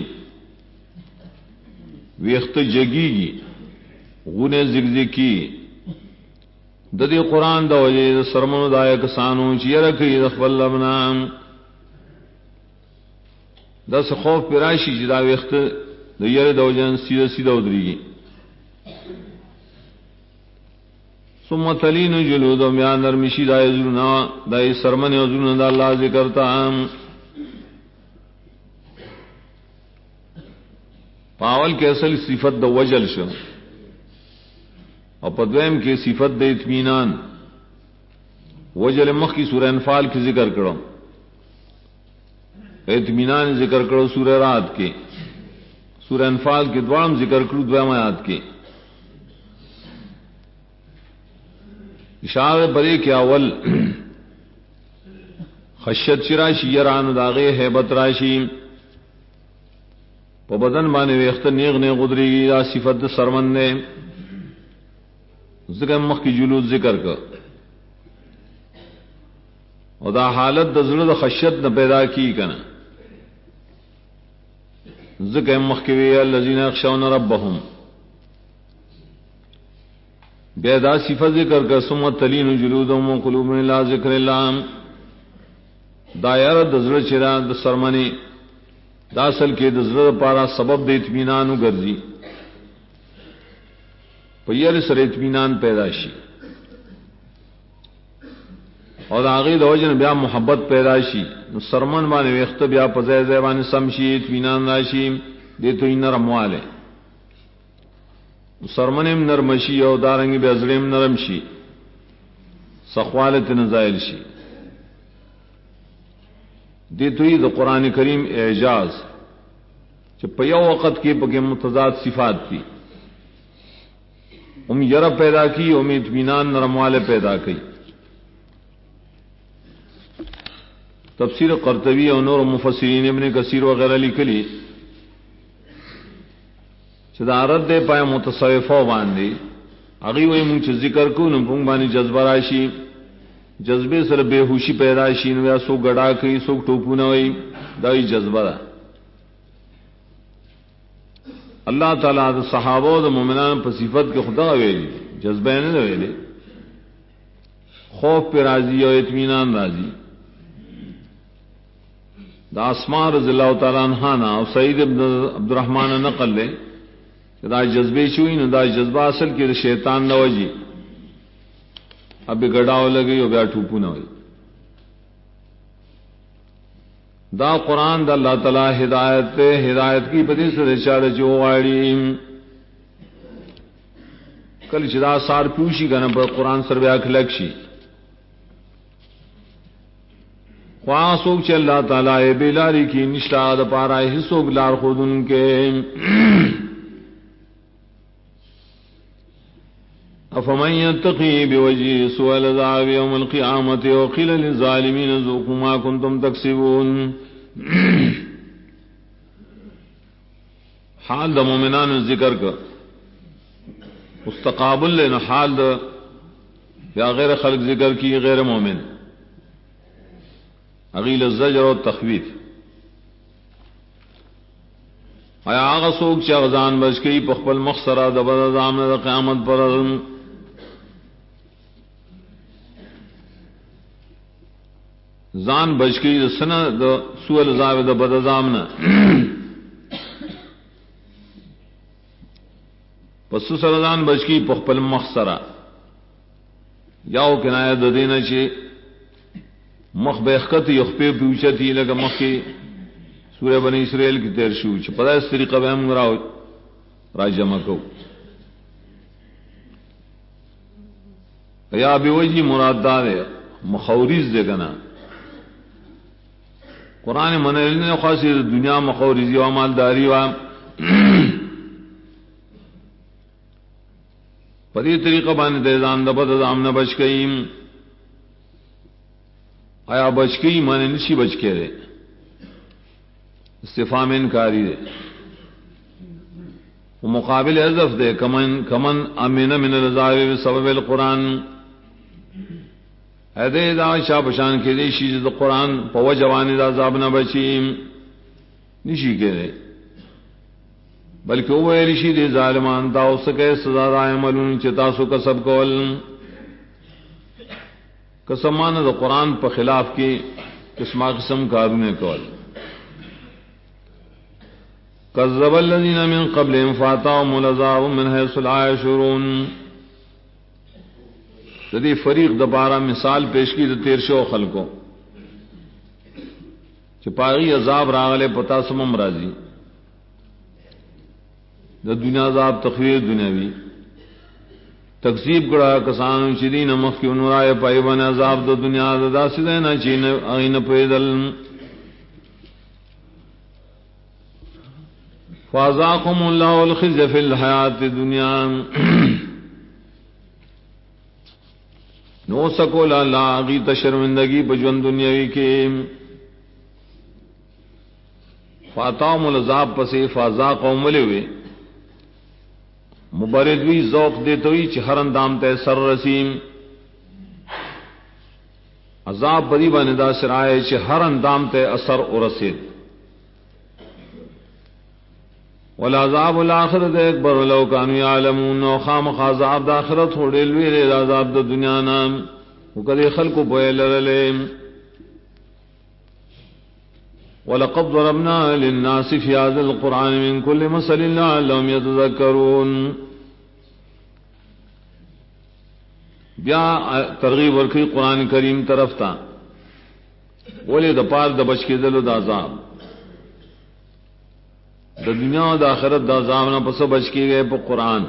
ویخت جگی گی غنے زگزی کی ددی قرآن دوجے سرمن دائے کسانو چی یرکی دخبل لبنام دس خوف پیراشی جدا ویخت یر دوجن سیدہ ادری گی ثم تلین جلود و میان نرمشی دائی ظلنا دائی سرمن و ظلنا دا اللہ ذکرتا پاول کے اصل صفت دا وجل شو اور پدویم کے صفت دا اطمینان وجل مخ کی سورہ انفال کی ذکر کرو اطمینان ذکر کرو سورہ رات کے سورہ انفال کے دوام ذکر کرو دوام آیات کے اشارہ برے کے اول خشیت چراشی یران داغے حیبت راشی پا بدن بانے ویخت نیغ نیغ غدری گی یا صفت سرمن نے ذکر مخ کی جلود ذکر کر اور دا حالت دا ظلد خشیت نہ پیدا کی کنا ذکر مخ کی وی الذین یخشون ربهم بیدا صفت ذکر کا ثم تلین جلودهم وقلوبهم لا ذکر اللہ دائر دزر چرا د سرمنی داسل کے دزر پارا سبب د اطمینان گرزی پیر سر اطمینان پیدا شی اور آغی دوجن بیا محبت پیدا شي نو سرمن باندې وخت بیا په ځای ځای باندې سمشي اطمینان راشي دې ته نرمواله سرمنم نرمشي او دارنګ بیا زړیم نرم شي سخوالت نزائل شي دې ته د قران کریم اعجاز چې په یو وخت کې په متضاد صفات دي یرا پیدا کی اطمینان نرمواله پیدا کی تفسیر قرطبی اور نور مفسرین ابن کثیر وغیرہ لکھلی صدارت دے پائے متصوفہ باندې اگی وہی منچ ذکر کو نمپنگ بانی جذبہ راشی جذبے سر بے ہوشی پیدا شي نو یا سو گڑا کئی سو ٹوپونه وي دای جذبہ دا اللہ تعالیٰ دا صحابہ دا مومنان پر صفت کے خدا ویلی جذبہ نے ویلی خوف پہ راضی اور اطمینان راضی دا اسماء رضی اللہ تعالیٰ عنہ اور سعید ابن عبد الرحمن نقل لے کہ دا جذبے چوئی نو دا جذبہ اصل کی شیطان نوجی اب گڑاو لگئی اور بیا ٹوپو نہ ہوئی دا قرآن دا اللہ تعالیٰ ہدایت کی بدی سے رچار جو غاڑی کل چدا سار پوشی گنا پر قرآن سر بیا کھلک شي خواہ سوک چل اللہ تعالیٰ بیلاری کی نشتا دا پارا حصوک لار خود ان کے افمن یتقی بوجی سوء العذاب یوم القیامت وقیل للظالمین ذوقوا ما کنتم تکسبون حال دا مومنان ذکر کر مستقابل لینا حال دا یا غیر خلق ذکر کی غیر مومن اغیل الزجر و تخویف آیا آغا سوک چا غزان بچ کئی پخپل مخصرہ دا بدا دامن دا قیامت پر زان بچ کئی دا سنہ دا سوال عذاب دا بدا دامن پس سرزان بچ کئی پخپل مخصرہ یاو کنایہ دا دینا چے مخ بیخت یخپے پیوچتی لگا مخ کی سورہ بنی اسرائیل کی تیر شو چھ پتہ اس طریقہ بے ہم راجمہ کو یا بیوجی مراد دار ہے مخوریز دے گنا قرآن منعلن خاصی دنیا مخوریزی و مالداری و پدی طریقہ بانے دیزان دبت ازام نہ بچ گئیم آیا بچ گئی مانے نشی بچ کے رہے استفہام انکاری دے وہ مقابل حذف دے کمن امین من العذاب بسبب القرآن ایدے دا شاہ پشان کے دے شیز دا قرآن پو جوانی دا عذاب نہ بچیم نشی کے دے بلکہ وہ ایلشی دے ظالمان دا اس کے سزا دا عملون چتاسو کسب کول قسمان دا قرآن پر خلاف کی قسمہ قسم کارونے کول کذب الذین من قبلهم فاتاهم العذاب من حیث لا یشعرون جدی فریق دوبارہ مثال پیش کی تیر شو خلقوں چپاغی عذاب راغلے پتا سمم راضی دا دنیا عذاب تخویر دنیاوی تکذیب گڑا کسان شدین مخ کی انورائے پائیبان عذاب دا دنیا دا سدینا چین اغین پیدل فازاقم اللہ الخزی فی الحیات الدنیا نو سکو لا آغی تشرمندگی بجون دنیاوی کے فاتاهم العذاب پسی فازاقم ملوے مبردوی ذوق دیتوی چی ہر اندام تے سر رسیم عذاب بدی باندا سرائے چی ہر اندام تے اثر ارسید والعذاب الآخرت اکبر لو کانو یعلمون و خام عذاب دا آخرت ہوڑے لوی دے عذاب دا دنیا نام وکدے خلق بوئے لرلیم وَلَقَدْ ضَرَبْنَا لِلنَّاسِ فِي هَذَا الْقُرْآنِ مِنْ كُلِّ مَثَلٍ لَعَلَّهُمْ يَتَذَكَّرُونَ بیا ترغیب ورکی قرآن کریم طرف تا ولی د پار د بچ کېدلو د عذاب د دنیا او د آخرت د عذاب نه پس بچ کېږي په قرآن.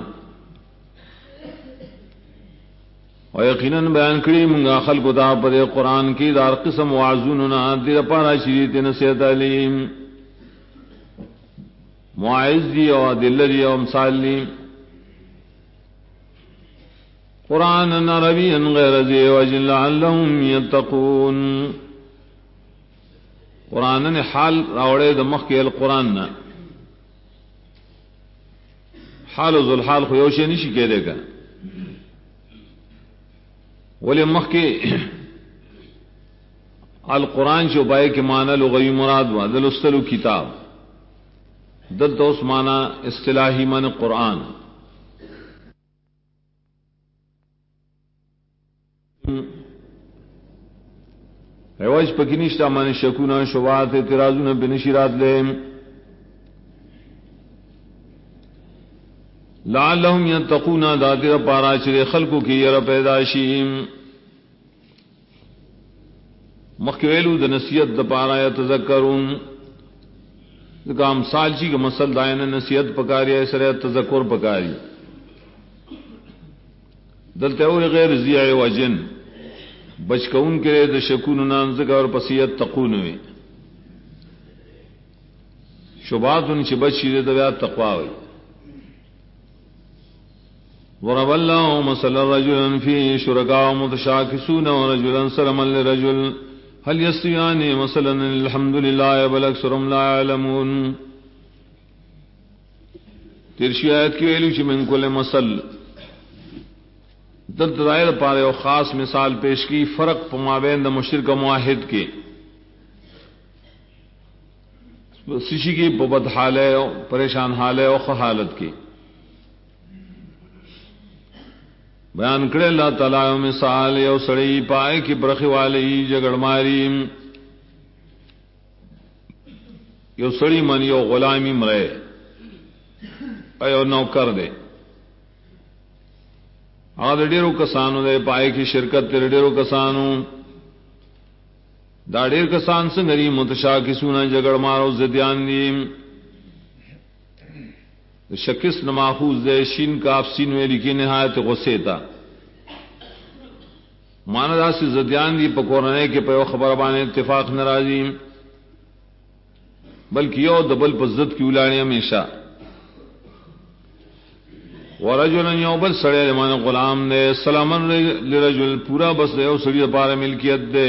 او یقینا بیان کړی مونږه خلقو ته په قرآن کې دار قسم وعظونه نه د لپاره شریعت نصیحت علیم معاذ دی او دل دی او مثال دی قرآن عربی غیر ذی وجل لعلهم یتقون. قرآن نے حال راوڑے د مخ کې القرآن نه حال ذل حال خو یو شی نشي کېدای کا ولی مخ کې القرآن جو بای کې معنی لغوی مراد وا دلستلو کتاب دلته اوس معنی اصطلاحی معنی قرآن. ایواج پکینشتا معنی شکونا شبہات اعتراضون بنشیرات لهم لعلهم یتقون داتر پارا چر خلقو کی یر پیداشیم مخویلو د نصیحت د پارا یتذکرون کام سال چی کا مسل دائن نصیحت پکاری ایسر تذکر پکاری دلتے ہوئے غیر زیع وجن بچکون کرے د شکون نانزک اور پسیت تقون ہوئے شبات ان سے بچی دے دبیات تقوی ہوئی. ضرب اللہ مثلا رجلا فيه شركاء متشاكسون ورجلا سلما لرجل هل يستويان مثلا الحمد لله بل اکثرهم لا يعلمون. تیرشی آیت کی ویلو چی من کل مثل دل دائر پارے و خاص مثال پیش کی فرق پمابین دا مشرک معاہد کے سشی کی ببد حال ہے پریشان حال ہے اور حالت کی بیان کرے اللہ تعالیٰ مثال یو سڑی پائے کی برخی والی جگڑ ماری یو سڑی من یو غلامی مرے ایو نوکر دے آدھ ڈیرو کسانو دے پائے کی شرکت تیر ڈیرو کسانو دا ڈیر کسان سنگری متشاکسونا جگڑ مارو زدیان دیم شکس نماخوز دے شین کاف سین میں لکی نہایت غصے تا مانا دا سی زدیان دی پکورنے کے پیو خبر بانے اتفاق نرازی بلکہ یو دبل پزد کی اولانی ہمیشہ ورجلا یوبل سڑے لمن غلام نے سلامن لرجل پورا بس دے سڑی پارا ملکیت دے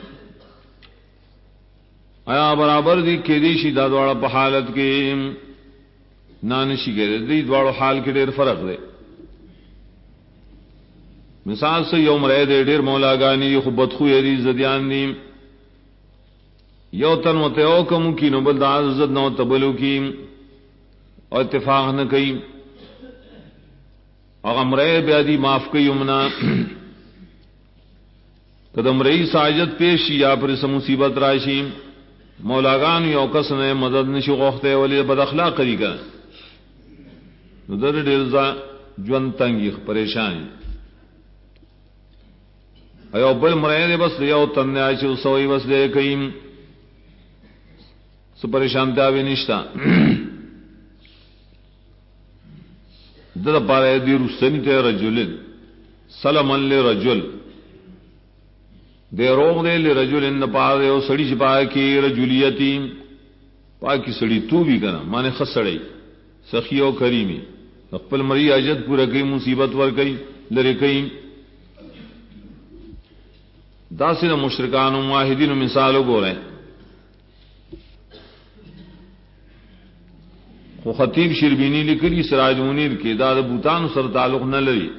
آیا برابر دی کہ دیشی دا دوڑا پا حالت کی نانشی کے دی دوڑا حال کے دیر فرق دے. مثال سے یوم رہ دے دیر مولا گانی خو بدخوی دی زدیان دی یو تن و تیو کمو کی نو بل دا زد نو تبلو کی اور اتفاق نہ کئی اغمرے بیادی معاف کئی امنا قدم رئی ساجت پیشی یا پر اس مصیبت راشی مولاگان یو کس نے مدد نشی غوختے ولی بد اخلاق کری کا در ڈیرزا جون تنگی پریشانی ایو بل مرے دے بس یو تن آچ سوئی بس دے کئیم سو پریشانتا بھی نشتا در پارے دی رسنی تے رجل سلمن لرجل دے روغ دے لرجل ان پارے او سڑی چپا کی رجولیتی پاکی سڑی تو بھی کنا مانے خسڑی سخی و کریمی اقبل مری عجد پورا کئی مصیبت ور کئی لرے کئی داسن مشرکان و معاہدین و مثالو گو رہے. خو خطیب شربینی لکلی سراج منیر کے دا بوتان سر تعلق نہ لری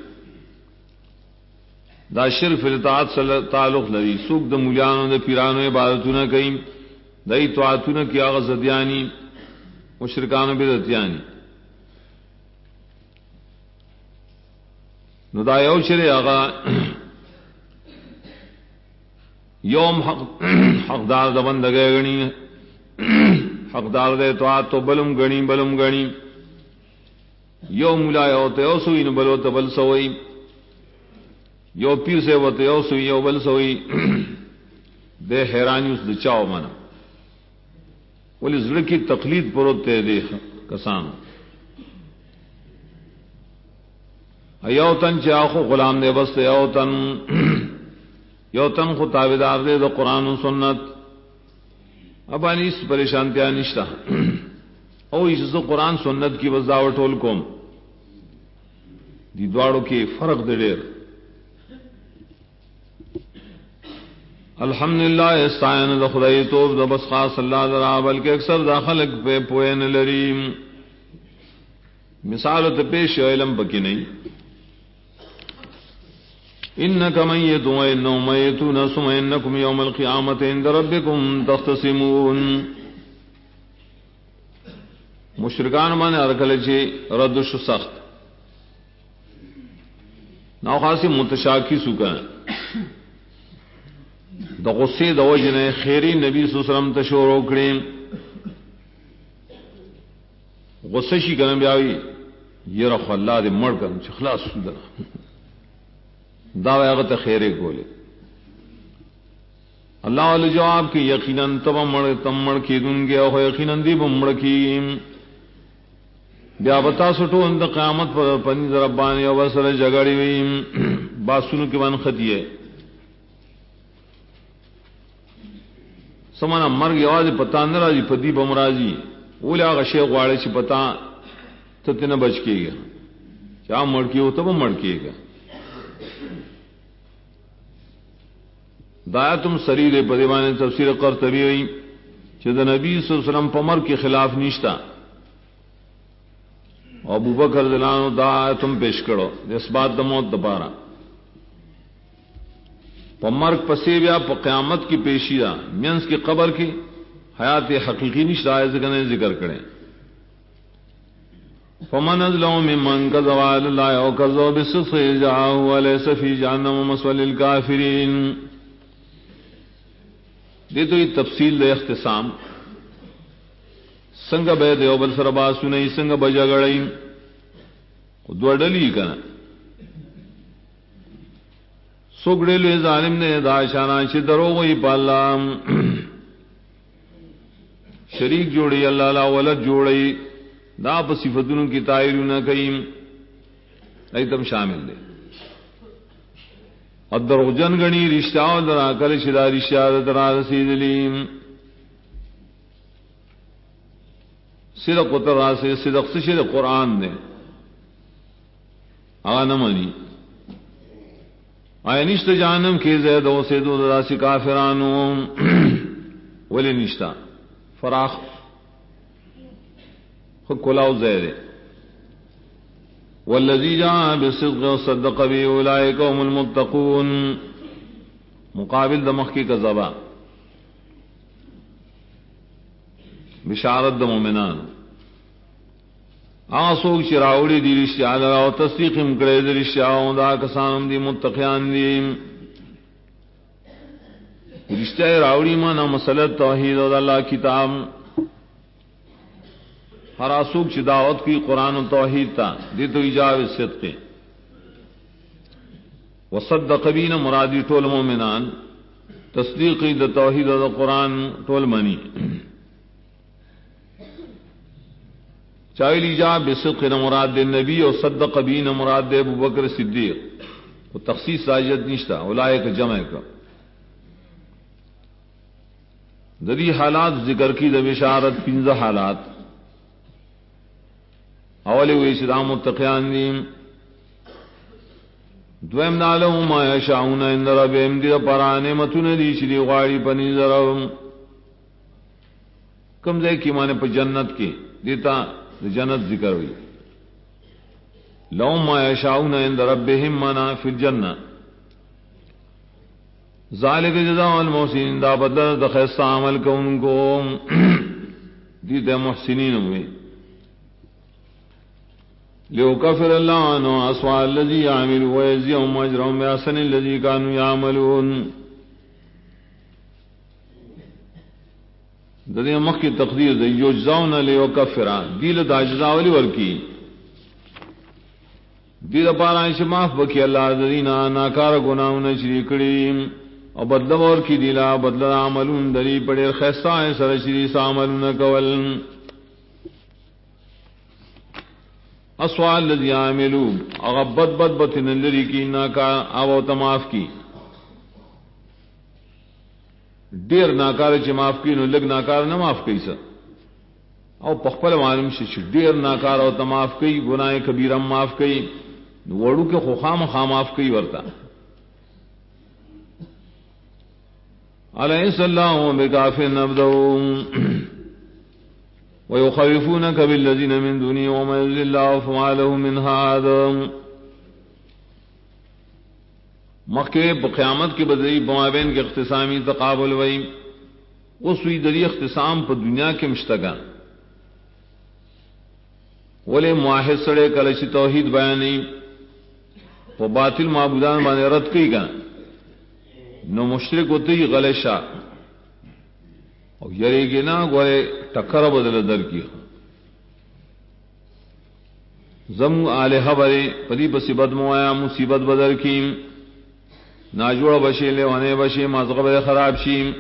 دا شرف اطاعت سر تعلق لری سوک دا مولیانو دا پیرانو عبادتو نہ کئی دای طاعتو نہ کیا غزدیانی مشرکانو بدعتیانی نو دا یو چرے آغا یوم حقدار دا بندگے گنی حقدار دے طاعت تو بلم گنی یو مولا یو تے او سوئی نو بلو تے بل سوئی یو پیر سے وته یو سوی یو بل سوی دے حیرانی اس دچاو منا ولی زړه کی تقلید پروت دے کسانو ایو تن چاخو غلام دے بس یو تن خو تابعدار دے د قرآن و سنت ابانی اس پریشانتیا نشتا او اس قرآن سنت کی وضاحت ټول کوم دی دواړو کې فرق دی ډېر الحمدللہ استعان د خدای توب د بس خاص الله درا بلکہ اکثر داخلك په پوین لریم مثال ته پیش علم پکې نه انک میت و انهم میتون ثم انکم یوم القیامة عند ربکم تختصمون مشرکان باندې ارکل چې رد شو سخت نو خاصی متشاکی سکا دا غصے دا وجن خیری نبی صلی اللہ علیہ وسلم تشور اکڑیم غصے شی کنم بیاوی یہ رخ اللہ دے مڑ کن چخلاص سودنا دعوی اغت خیرے کولے اللہ علیہ جواب کی یقیناً تم مڑ کی دن گیا ہو یقیناً دی بمڑ کی بیا بتا سٹو اند قیامت پر پنځ ربانی او سره جګړې وي باسونو کې باندې خدیه سمانا مرګ یوازې پتا نه راځي پدی بمراځي ولا غشي غواړي چې پتا ته تنه بچ کیږي چا مړ کیو ته مړ کیږي دایتم سریر په دیوانه تفسیر قرطبی وی چې د نبی صلی الله علیه وسلم په مرګ کې خلاف نشتا ابو بکر دلانو دا تم پیش کرو اس بات د موت دپارا په مرګ پسې بیا په قیامت کی پیشی دا مینس کی قبر کی حیات حقیقی نشته ځکه ذکر کړي فمن ظلم ممن كذب على الله او كذب بالصدق جاءه وليس في جهنم مثوى للكافرين دې دوی تفصیل د اختصام څنګه به دیو بل سره باسو نه څنګه بجګړی دوړلی کنه سوګړلې ظالم نه دا شانا چې دروغ وي پالام شریک جوړي الله لا ولد جوړي دا په صفاتونو کې تایرونه کوي ایتم شامل دي او دروغجن غني رشتہ او درا کله چې دا رشتہ درا رسیدلی صدق و تراسے صدق سے قرآن نے آنا منی آیا نشت جانم کے زید و سید و دراسی کافرانو ولی نشتا فراخ خود کلاو زید والذی جاء بالصدق وصدق به اولئک هم المتقون مقابل دمخ کی کذبا بشارت د مومنان آسوک چراوڑی دی رشتہ لرا و تصدیقم کرے دی رشتہ دا کسانم دی متقیان دی رشتہ راوڑی مانا مسئلہ توحید و اللہ کتاب ہر آسوک چی دعوت کی قرآن و توحید تا دی تو ایجاب صدق وصدق بین مرادی ٹول مومنان تصدیقی دا توحید و دا قرآن ٹول منی چاہیے ایجاب بصدق نہ مراد دے نبی اور صدق بین مراد دے ابو بکر صدیق وہ تخصیص راجت نشتا اولائک جمع کا دری حالات ذکر کی د بشارت 15 حالات اول و اسلام متقیان دیم دویم نالو ما یشاؤون عند ربهم دی پرانے متون دی چلی غاڑی پنی ذرم کم دے کی مانے پر جنت کی دیتا جنت ذکر ہوئی لهم ما یشاؤون عند ربهم منا فی الجنہ ذالک جزاء المحسنین دا بدل د خیستا عمل کو ان کو دیتے محسنین ہوئے لیکفر اللہ عنہ اسوأ الذی یعملوا ویجزیهم اجرهم بأحسن الذی كانوا یعملون دنیا مخ کی تقدیر دے یجزاؤن لیکفر دیل دا جزا ولی ورکی دی دا پارا انش معاف بکی اللہ دینا ناکار گناہونا شری کری او بدل ور کی دیلا بدل عملون دلی پڑے خیستہ سر شری ساملون کول اسوال الذی عاملو اغبت بد بطن لری کی ناکار او تماف کی دیر ناکار چی معاف کی نو لگ ناکار نہ معاف کی سا او پخپل معلوم شي دیر ناکار او تماف کی گناہ کبیرہ معاف کی وڑو کے خوخام خام معاف کی ورتا علیہ السلام بکافر نبدو ويخوفونك بالذين من دونه ومن يضلل الله فما له من هاد مکہ قیامت کے بدری بمابین کے اختصامی تقابل وئی وہ سوئی دری اختصام پر دنیا کے مشتگا ولی معاہد سڑے کلش توحید بیانی وہ باطل معبودان بانے رد کی گا نو مشرک ہوتی غلشا اور یری گی نا گورے ٹکر بدل در کی زم آلہ برے پدی پسی بدموایا مصیبت بدر کی ناجوڑ بشے لیوانے بشے مازغب خراب شیم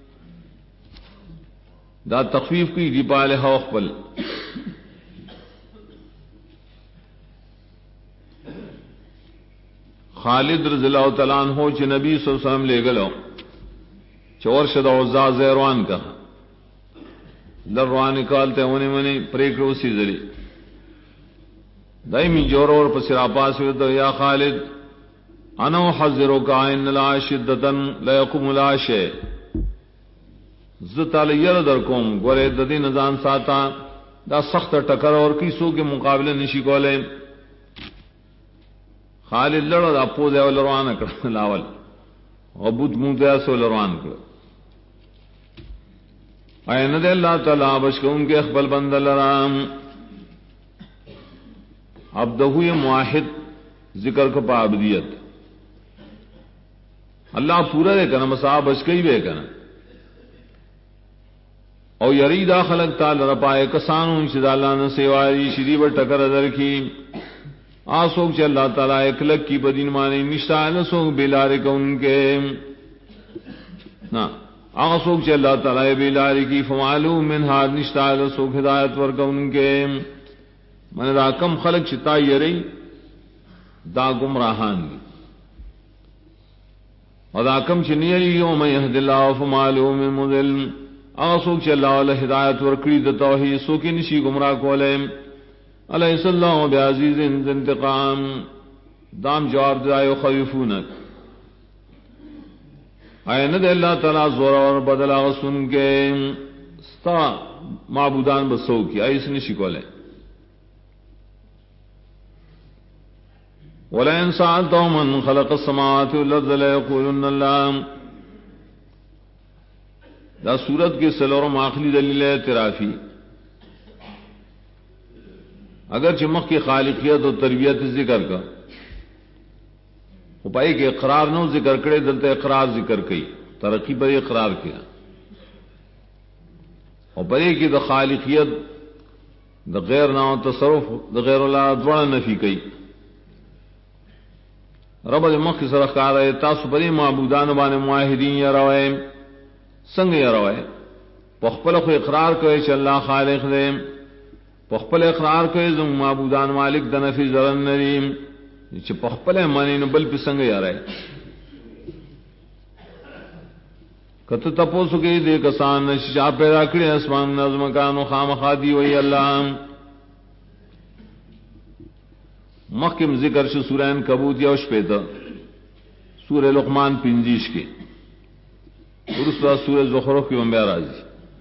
دا تخفیف کی دی پالے حوقبل خالد رضی اللہ تعالیٰ عنہ چھ نبی صلی اللہ علیہ وسلم لے گلو چور شد عزا زیروان کا لروان نکالتے ہونے منی پریک روسی ذری دائمی جور اور پسر آپاس ہوتا یا خالد انا حذرک ان لا شدتا لا يقوم لا شيء زتا لیر در کوم گورے ددی نزان ساتا دا سخت ٹکر اور کیسو کے مقابلے نشی کولے خالد لڑو دا پو دے ولروان کر لاول غبوت منہ دے سو لروان کر این دے اللہ تعالی بشکون کے اخبل بند لرام عبدہو معاہد ذکر کو پابدیت اللہ پورا دے کنا مسا بچ کئی بے کنا او یریدا خلق تعالی رپائے کسانوں شدا اللہ نے سیواری شریب ٹکر در کی آسوک چ اللہ تعالی اکلک کی بدین مانی نشتا نسو بیلار کو ان کے نا آسوک چ اللہ تعالی بیلار کی فمعلوم من ہاد نشتا نسو ہدایت ور کو ان کے من دا کم خلق چتا یری دا گمراہان ادا کم چنیری یوم یهد اللہ فما له من مضل آسوک چ اللہ علیہ ہدایت ورکڑی د توحید سو کی نشی گمراہ کولے علیہ السلام بعزیز انتقام دام جواب دائے خوفونک این دے اللہ تعالی زور اور بدلا سن کے ستا معبودان بسو کی ایس نشی کولے وَلَئِن سَأَلْتَهُم مَّن خَلَقَ السَّمَاوَاتِ وَالْأَرْضَ لَيَقُولُنَّ اللَّهُ دا سورت کے سلورم آخری دلیل اعترافی اگر چمک کی خالقیت و تربیت ذکر کا پائی کے اقرار نو ذکر کرے دلتے اقرار ذکر کی ترقی پر اقرار کیا اور بڑے کی دا خالقیت دا غیر نو تصرف دا غیر اللہ دوڑا نفی کی رب مخ سرخار ہے تاسو بری معبودان بان معاہدین یا روائے سنگ یا روائے پخپل کو اقرار کرے چ اللہ خالق دے پخپل اقرار کرے زم معبودان مالک دنفی زرن نریم چ پخپل مانی بل پہ سنگ یا رہے کت تپوسو کے دے کسان شا پیدا کرے اسمان نظم کانو خام خادی وی اللہ مخکم ذکر شو سورہ عنکبوت یا شپیتا سورہ لقمان پنجیش کے ورسوا سورہ زخرف کی منبع راضی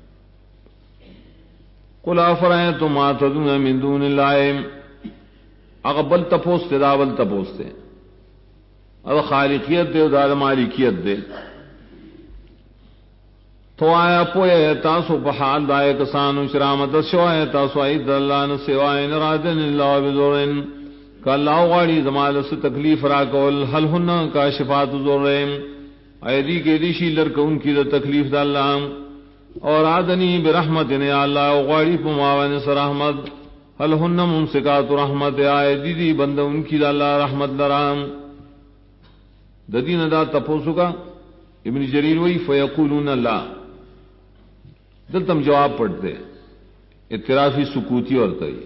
قل افرائیتم ما تدعون من دون اللہ اغبل تپوستے داول تپوستے اب خالقیت دے دار مالکیت دے تو آیا پوئے تاسو بحال دائے کسانو شرامت شوائے تاسو عید اللہ نسوائے نرادن اللہ بزورن کہ اللہ غاڑی زمال سے تکلیف را کول حل ہن کا شفاعت ضرورم ایدی کے دیشی لڑکا ان کی تکلیف دا اللہ اور آدنی برحمت نے اللہ غاڑی پماون سر رحمت هل هن ممسکات رحمت آئے دی بند ان کی دا اللہ رحمت لرام ددین دا تپوسو کا ابن جریر وی فیقولون لا دل تم جواب پڑھتے اعترافی سکوتی اور تئی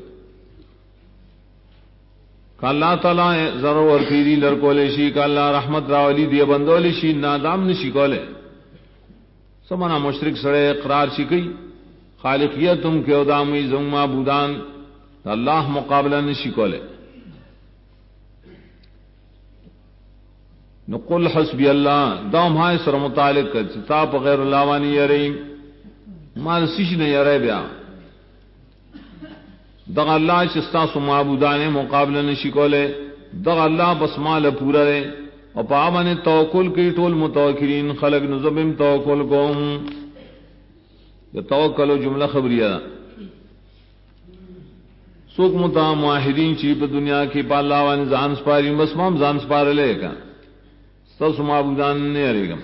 کہ اللہ تعالیٰ ضرور ورکیدی لرکولیشی کہ اللہ رحمت راولی دی بندولیشی نادام نشی کولے سمانا مشرک سڑے اقرار شکی خالقیتم کے ادامی زنگ معبودان اللہ مقابلہ نشی کولے نقل حسبی اللہ دوم ہائے سر متعلق کر چتاب غیر اللہ وانی یریم مال سیش نے یرے بیا دغ اللہ چستا سو معبودان مقابلہ نشی کولے دغ اللہ بس مال پورا رے اور پامن توکل کی ٹول متوکلین خلق نظم توکل قوم یہ توکل جملہ خبریہ سوک متا معاہدین چیپ دنیا کی پالا وان زان سپاری بس مام زان سپار لے کا سس معبودان نے ارے گا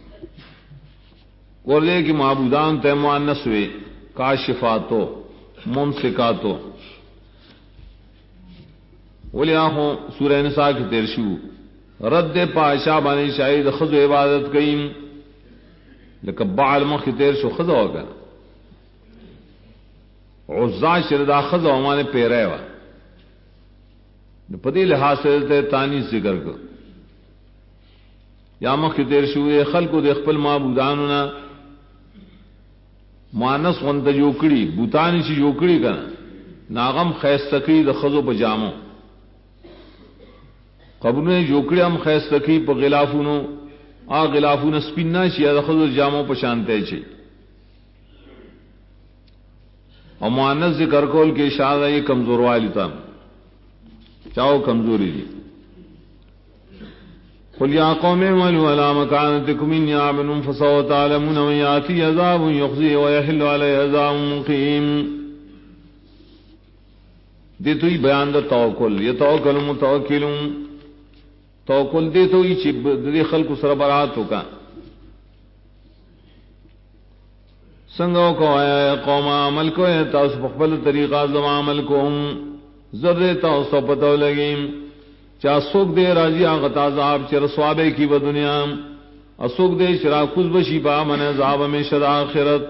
اور لے کہ معبودان تے مؤنث وے کاشفاتو ممسکاتو ولیاہو سورہ نساء کی تیرشو رد پاشا بانی شاہد خضو عبادت کئیم لیکن بعل مخ کی تیرشو خضو ہوگا عزا شردہ خضو ہمانے پیرے وا پدی لحاظ سے تانی ذکر کر یا مخ کی تیرشو خلقو دے خپل معبودانونا مانس غنت جوکڑی بوتانی چی جوکڑی کنا ناغم خیستکی د خضو پا جامو قبرنے جوکڑی ہم خیستکی پا غلافونو غلافون سپینا چی د خضو جامو پا شانتے چی اور مانس ذکر کول کے اشارہ یہ کمزور والی تا چاہو کمزوری دی قل یا قوم اعملوا على مكانتكم اني عامل فسوف تعلمون من ياتي عذاب يخزي ويحل عليه عذاب مقيم دے تو ہی بیان دا توکل یہ توکل متوکلون توکل دے تو ہی چب دے خلق سر برات ہوگا سنگو کو آیا قوم عمل کو ہے تاس فقبل طریقہ زمان عمل کو ذرے تاس تو پتو لگیم چا سوک دے راضی آغت عذاب چر سوابے کی با دنیا اسوک دے چرا کز بشی با من عذاب میں شد آخرت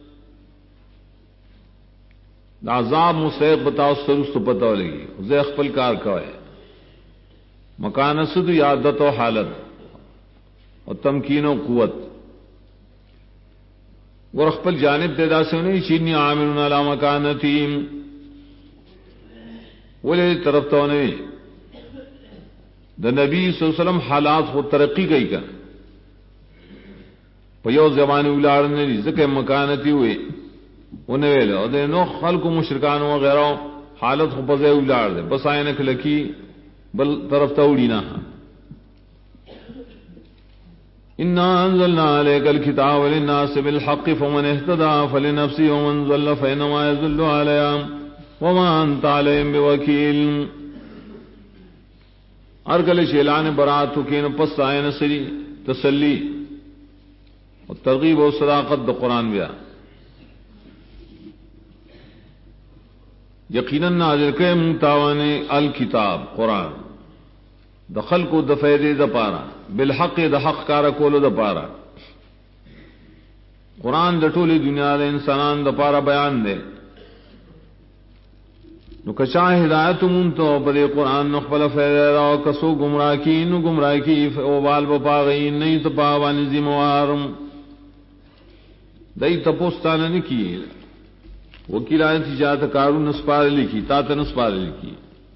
عذاب مستحق بتاو سرست پتو لگی زی اخپل کار کوئے مکان صد یادت و حالت اور تمکین و قوت اور اخپل جانب دیدا سے انہیں چینی عاملون علا مکانتیم ولی طرف تو انہیں دا نبی صلی اللہ علیہ وسلم حالات خود ترقی گئی کا پیو زبانی اولارنے لی ذکر مکانتی ہوئے انہیں ویلے اور دے نو خلق و مشرکان وغیرہ حالت خود پزے اولار دے بس آئینک لکی بل طرف توڑی نہ انا انزلنا علیک الکتاب للناس بالحق فمن اهتدى فلنفسه ومن ضل فانما يضل عليها وما انت عليهم بوکیل ارگل شیلان برات کین پس آئے نصری تسلی اور ترغیب و صداقت دا قرآن بیا یقیناً نازل کے منتاوان الکتاب قرآن دخل کو دفید دا پارا بالحق دا حق کارا کولو دا پارا قرآن دا ٹولی دنیا دا انسانان دا پارا بیان دے نو کچا ہدایت مونتو پدے قرآن نخبل فیدے راو کسو گمراہ کی نو گمراہ کی اوبال بپاغین نئی تپاوانی زموارم دئی تپوستان نکی وکیل آئین تجارت کارو نسپار لکی تاتا نسپار لکی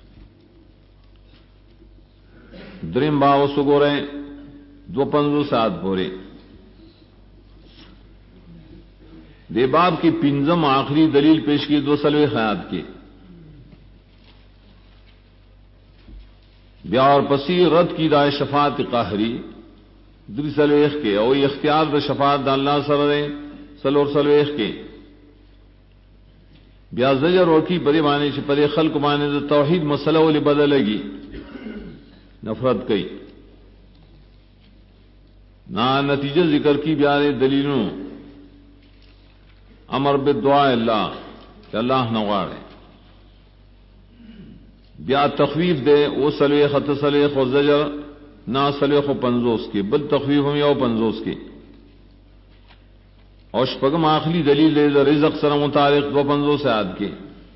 درم باو سگو رہے 2:50 پورے دے باب کی پنزم آخری دلیل پیش کی 2 سلوے خیات کے بیا اور پسی رد کی دائے شفاعت قاہری دری سلویخ کے او اختیار دا شفاعت دا اللہ سر دے سلور سلویخ کے بیا زجر وکی پدے مانے چھ پدے خلق مانے دا توحید مسئلہ ولی بدل گی نفرت کئی نا نتیجہ ذکر کی بیارے دلیلوں امر بالدعاء اللہ کہ اللہ نوارے بیا تخفیف دے او سلیخ تسلیخ و زجر نا سلیخ و پنزوس کی بل تخفیف ہم یو پنزوس کی اور شپگم آخری دلیل دے دا رزق سر متعلق دو پنزوس آیات کی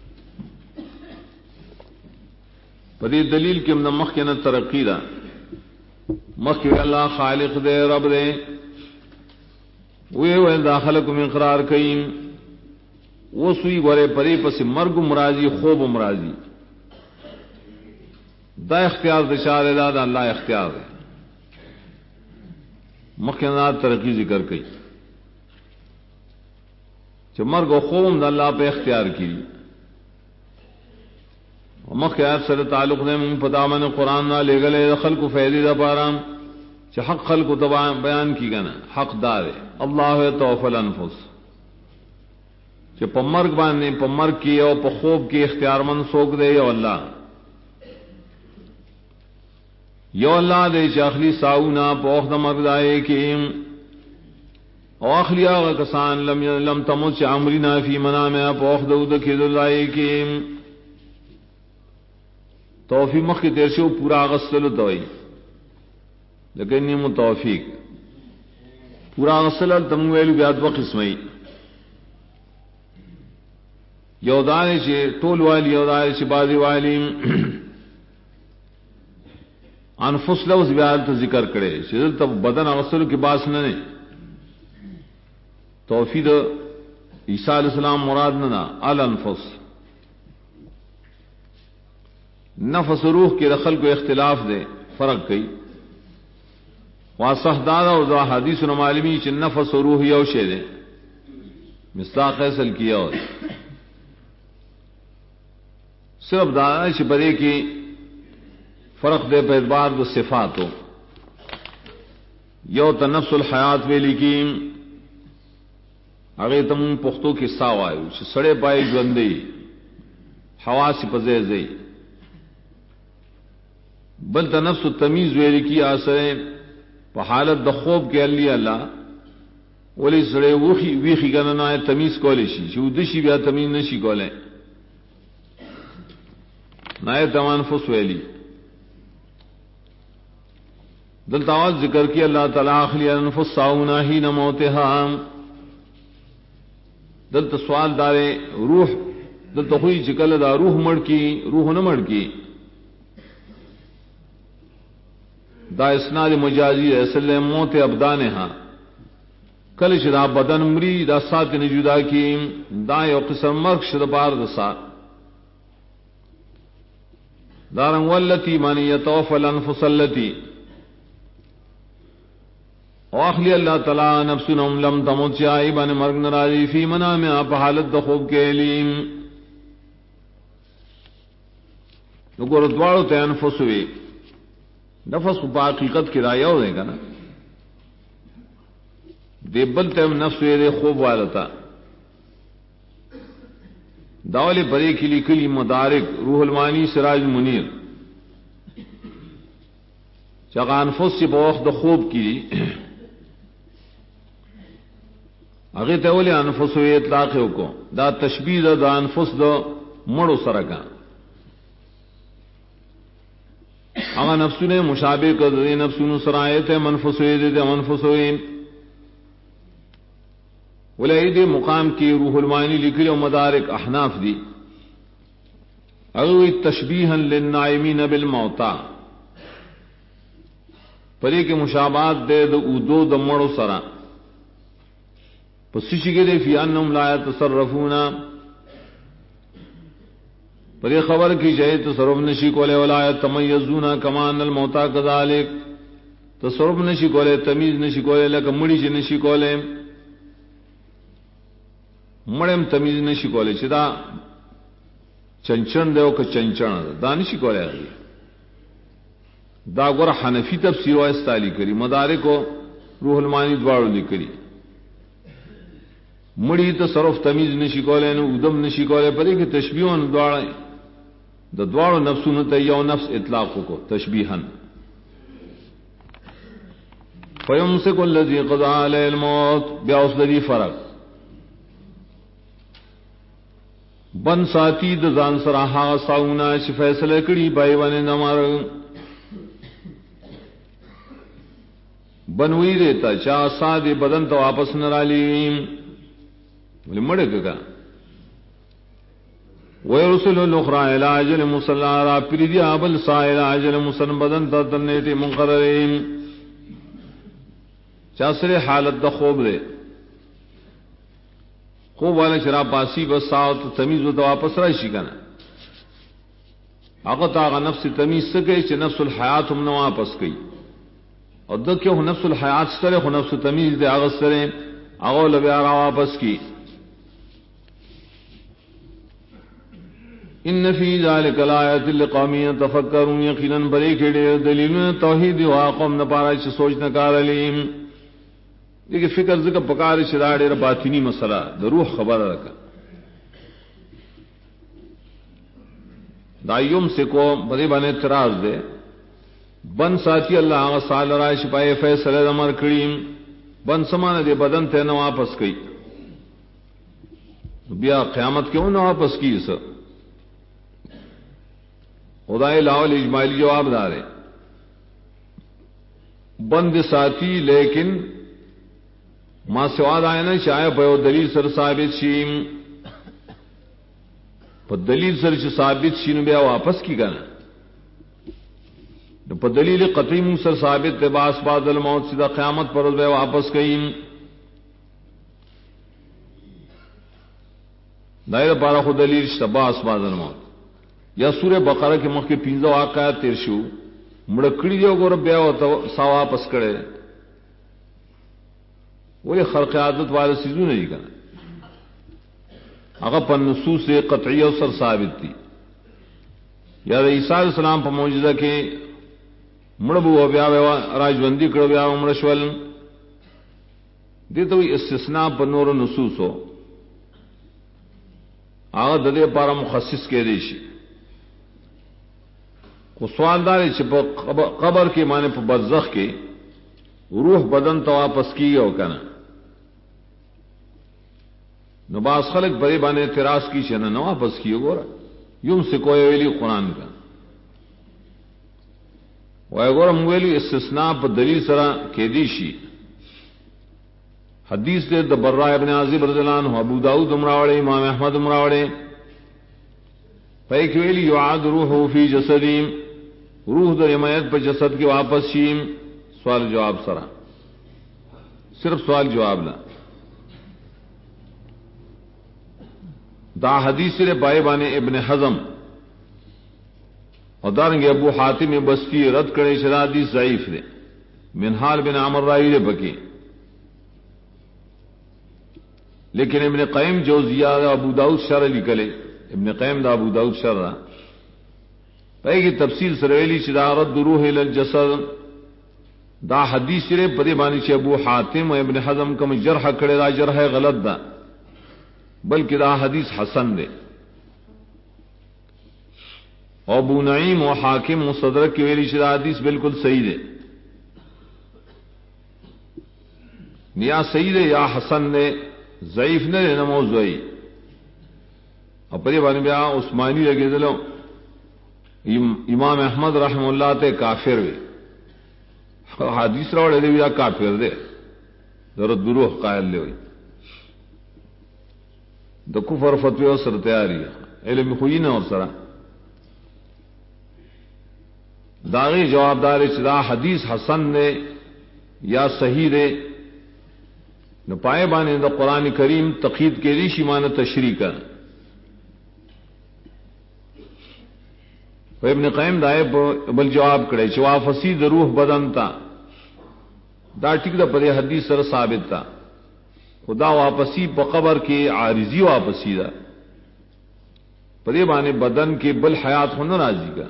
پدی دلیل کی من مخ کے نا ترقی دا مخ کے اللہ خالق دے رب دے وے داخلکم من قرار کئیم وہ سوئی گورے پری پس مرگ مرازی خوب مرازی دا اختیار دشار دا اللہ اختیار ہے مخینات ترقی ذکر کی جو مرگ و خوب دا اللہ پہ اختیار کی مخیات سر تعلق نے من پتامن قرآن نہ لے گلے خلق و فیدی دا پارام چھ حق خلق و بیان کی گنا حق دار اللہ توفل انفس کہ پمرگ باندھنے پمرگ کی اور پخوب کی اختیار مند سوک دے یو اللہ یو اللہ دے چاخلی ساؤنا پوخ دمک دائے کی او اخلی آغا کسان لم تمت چا عمرینا فی منامیا پوخ دو دکی دلائے کی توفی مخ کی تیر شو پورا غسل دوئی لیکن نیم توفیق پورا غسل تمویلو بیاد و قسمی یودان چی طول والی یودان چی بازی والی انفس لفظ بیاد تا ذکر کرے چیزل تب بدن غسل کی باس ننے توفید عیسیٰ علیہ السلام مراد ننا الانفس نفس روح کی دخل کو اختلاف دے فرق کئی واسح دادا اور دا حدیث و معلومی چ نفس و روح یوشے دے مصداق اصل کیا اور صرف دادا چ برے کی فرق دے پہ اعتبار دو صفات ہو یو تنفس الحیات ویلی کی اگے تم پختوں کی ساوائے سڑے پائے جوندے ہوا سے پزے زئی بل تنفس التمیز ویلی کی آسرے پا حالت د خوب کے علی اللہ ولی سڑے ویخی گننا ہے تمیز کولی شی چو دشی بیا تمیز نشی کولے نائے تمانفس ویلی دل تاوال ذکر کی اللہ تعالیٰ اخلی انفس ساؤنا ہی نموتہا دل تسوال دارے روح دل تخوی چکل دا روح مڑ کی روح نہ مڑ کی دا اسناد مجازی اصل موت ابدانہا کل شدا بدن مری دا سات نجدا کی دا یو قسم مرگ شد بار دسا دارن والتی مانی یتوفل انفس اللتی واخلی اللہ تعالی نفسنم لم تمت شائبان مرگ نراجی فی منام آپ حالت دخوب کے لیم نکو ردوارو تے انفس ہوئی نفس کو پا حقیقت کی رائے ہو دے گا نا دے بلتے نفس دے خوب والتا داول برے کی لکلی مدارک روح المانی سراج منیر چاگا انفس سے بوقت خوب کی اگے تولے انفس ہوئے اطلاق کو دا تشبیہ دا انفس دا مڑو سرکا اما نفسو نے مشابہ کر دے نفسو سرائے تھے منفس ہوئے دے منفس ہوئے ولید مقام کی روح المانی لکھل و مدارک احناف دی اگوی تشبیحا للنائمین بالموتا پری کے مشابہات دے دو دمڑو سرا پس شکی دے فی انہم لا یتصرفون پر یہ خبر کی جائے تصرف نشی کولے ولا یتمیزون کما ان الموتا کذالک تصرف نشی کولے تمیز نشی کولے لکہ مڑی چ نشی کولے مڑم تمیز نشی کولے چدا چنچن دیو کہ چنچن دا نشی کولے دا گر حنفی تفسیر و استعلی کری مدارک و روح المانی دوارو لکری مڑی تصرف تمیز نشی کولے نو ادم نشی کولے پری کہ تشبیہن دوارے دا دوارو نفسونو تا یو نفس اطلاق کو تشبیحن فیمسک الذی قضا علیہ الموت بیا اس لدی فرق بن ساتي د ځان سره هغه ساونه چې فیصله کړي بای باندې نمر بنوي دیتا چا ساده بدن ته واپس نه رالي ولمړګه ويرسل الاخرى الى اجل مسلى را پریدي ابل سائل اجل مسن بدن ته تنيتي مقررين چا سره حالت د خوب ده خوب والا شراب پاسی بس ساعت تمیز و واپس راشي کنه هغه تا نفس تمیز سکے چې نفس الحیات هم نو واپس کړي او دغه هو نفس الحیات سره هو نفس تمیز ده هغه سره هغه لبیا را واپس کړي ان فی ذلک الایات لقوم یتفکرون یقینا بری کړي دلیل توحید او قوم نه پاره چې سوچ نه کارلیم دیکھیں فکر ذکر پکار شراڑ باطنی مسئلہ دا روح خبر رکھا دائیوم سے کو بڑے بانے اعتراض دے بن ساتھی اللہ آغا سال رائے شپائے فیصلے دمر کریم بن سمان دے بدن تے نہ واپس کی بیا قیامت کیوں نہ واپس کی اس خدای لاول اجمالی جواب دارے بند ساتھی لیکن ما سواد آئے نا شاید پہ دلیل سر ثابت شیم پہ دلیل سر ثابت شین بیا واپس کی گنا پہ دلیل قطعی من سر ثابت باس بعد الموت سیدھا قیامت پر بیا واپس کئیم دائر پارا خود دلیل باس بعد الموت یا سورہ بقرہ کے مخ کے 15 واقعات تیر شو مڑکڑی دیو گور بیا سا واپس کرے وہ خلق عادت والے سیزوں نہیں کرنا اگر پر نصوص سے قطعی اور سر ثابت تھی یا عیسیٰ علیہ السلام پر معجزہ کے مڑبو بیا راجوندی کڑو بیا مڑشول دیتا ہوئی استثناء پر نور نصوص ہو آغا ددے پارا مخصص کے دیشی کو سوال دارے چھ قبر کے معنی پر برزخ کے روح بدن تو واپس کی ہو کنا نباس خلق بڑے بانے اعتراض کی چنا نہ واپس کیو گورا یم سے کوئی ویلی قرآن کا وہ گورا مویلی استثناء پر دلیل سرا کے دیشی حدیث دے دبرہ ابن عازب رضی اللہ عنہ ابو داؤد امراوڑے امام احمد امراوڑے پیک ویلی یعاد روح فی جسدیم روح در حمایت پر جسد کے واپس شیم سوال جواب سرا صرف سوال جواب لا دا حدیث سے بائے بانے ابن حزم اور دارنگے ابو حاتم بستی رد کرے شرادی ضعیف دے منحال بن عمر رائی دے بکی لیکن ابن قیم جوزیہ ابو داؤد شرح لکلے ابن قیم دا ابو داؤد شرح پہے کی تفصیل سرویلی شدا رد روح الجسد دا حدیث رے پدے بانی چھ ابو حاتم و ابن حزم کم جرح کڑے دا جرح غلط دا بلکہ دا حدیث حسن دے اور ابو نعیم و حاکم مصدرک کی ویلی شدہ حدیث بالکل صحیح دے یا صحیح دے یا حسن دے ضعیف نہ دے نہ موضوعی اور پدے بانی بیا عثمانی لگے دلو امام احمد رحم اللہ تے کافر وے حدیث راوڑے دے بیا کافر دے درد دروح قائل لے ہوئی دا کفر فتوی اور سر تیاری علم خوئی نہ اور سرا داغی جواب دار چدا حدیث حسن دے یا صحیح دے نہ پائے بانے دا قرآن کریم تقید کے ریشی معنی تشریح کر ابن قیم دائے بل جواب کرے چوا فسی دا روح بدن تا دا ٹک دا پدے حدیث سر ثابت تا خدا واپسی پا قبر کے عارضی واپسی دا پدے بانے بدن کے بل حیات ہونا راضی کا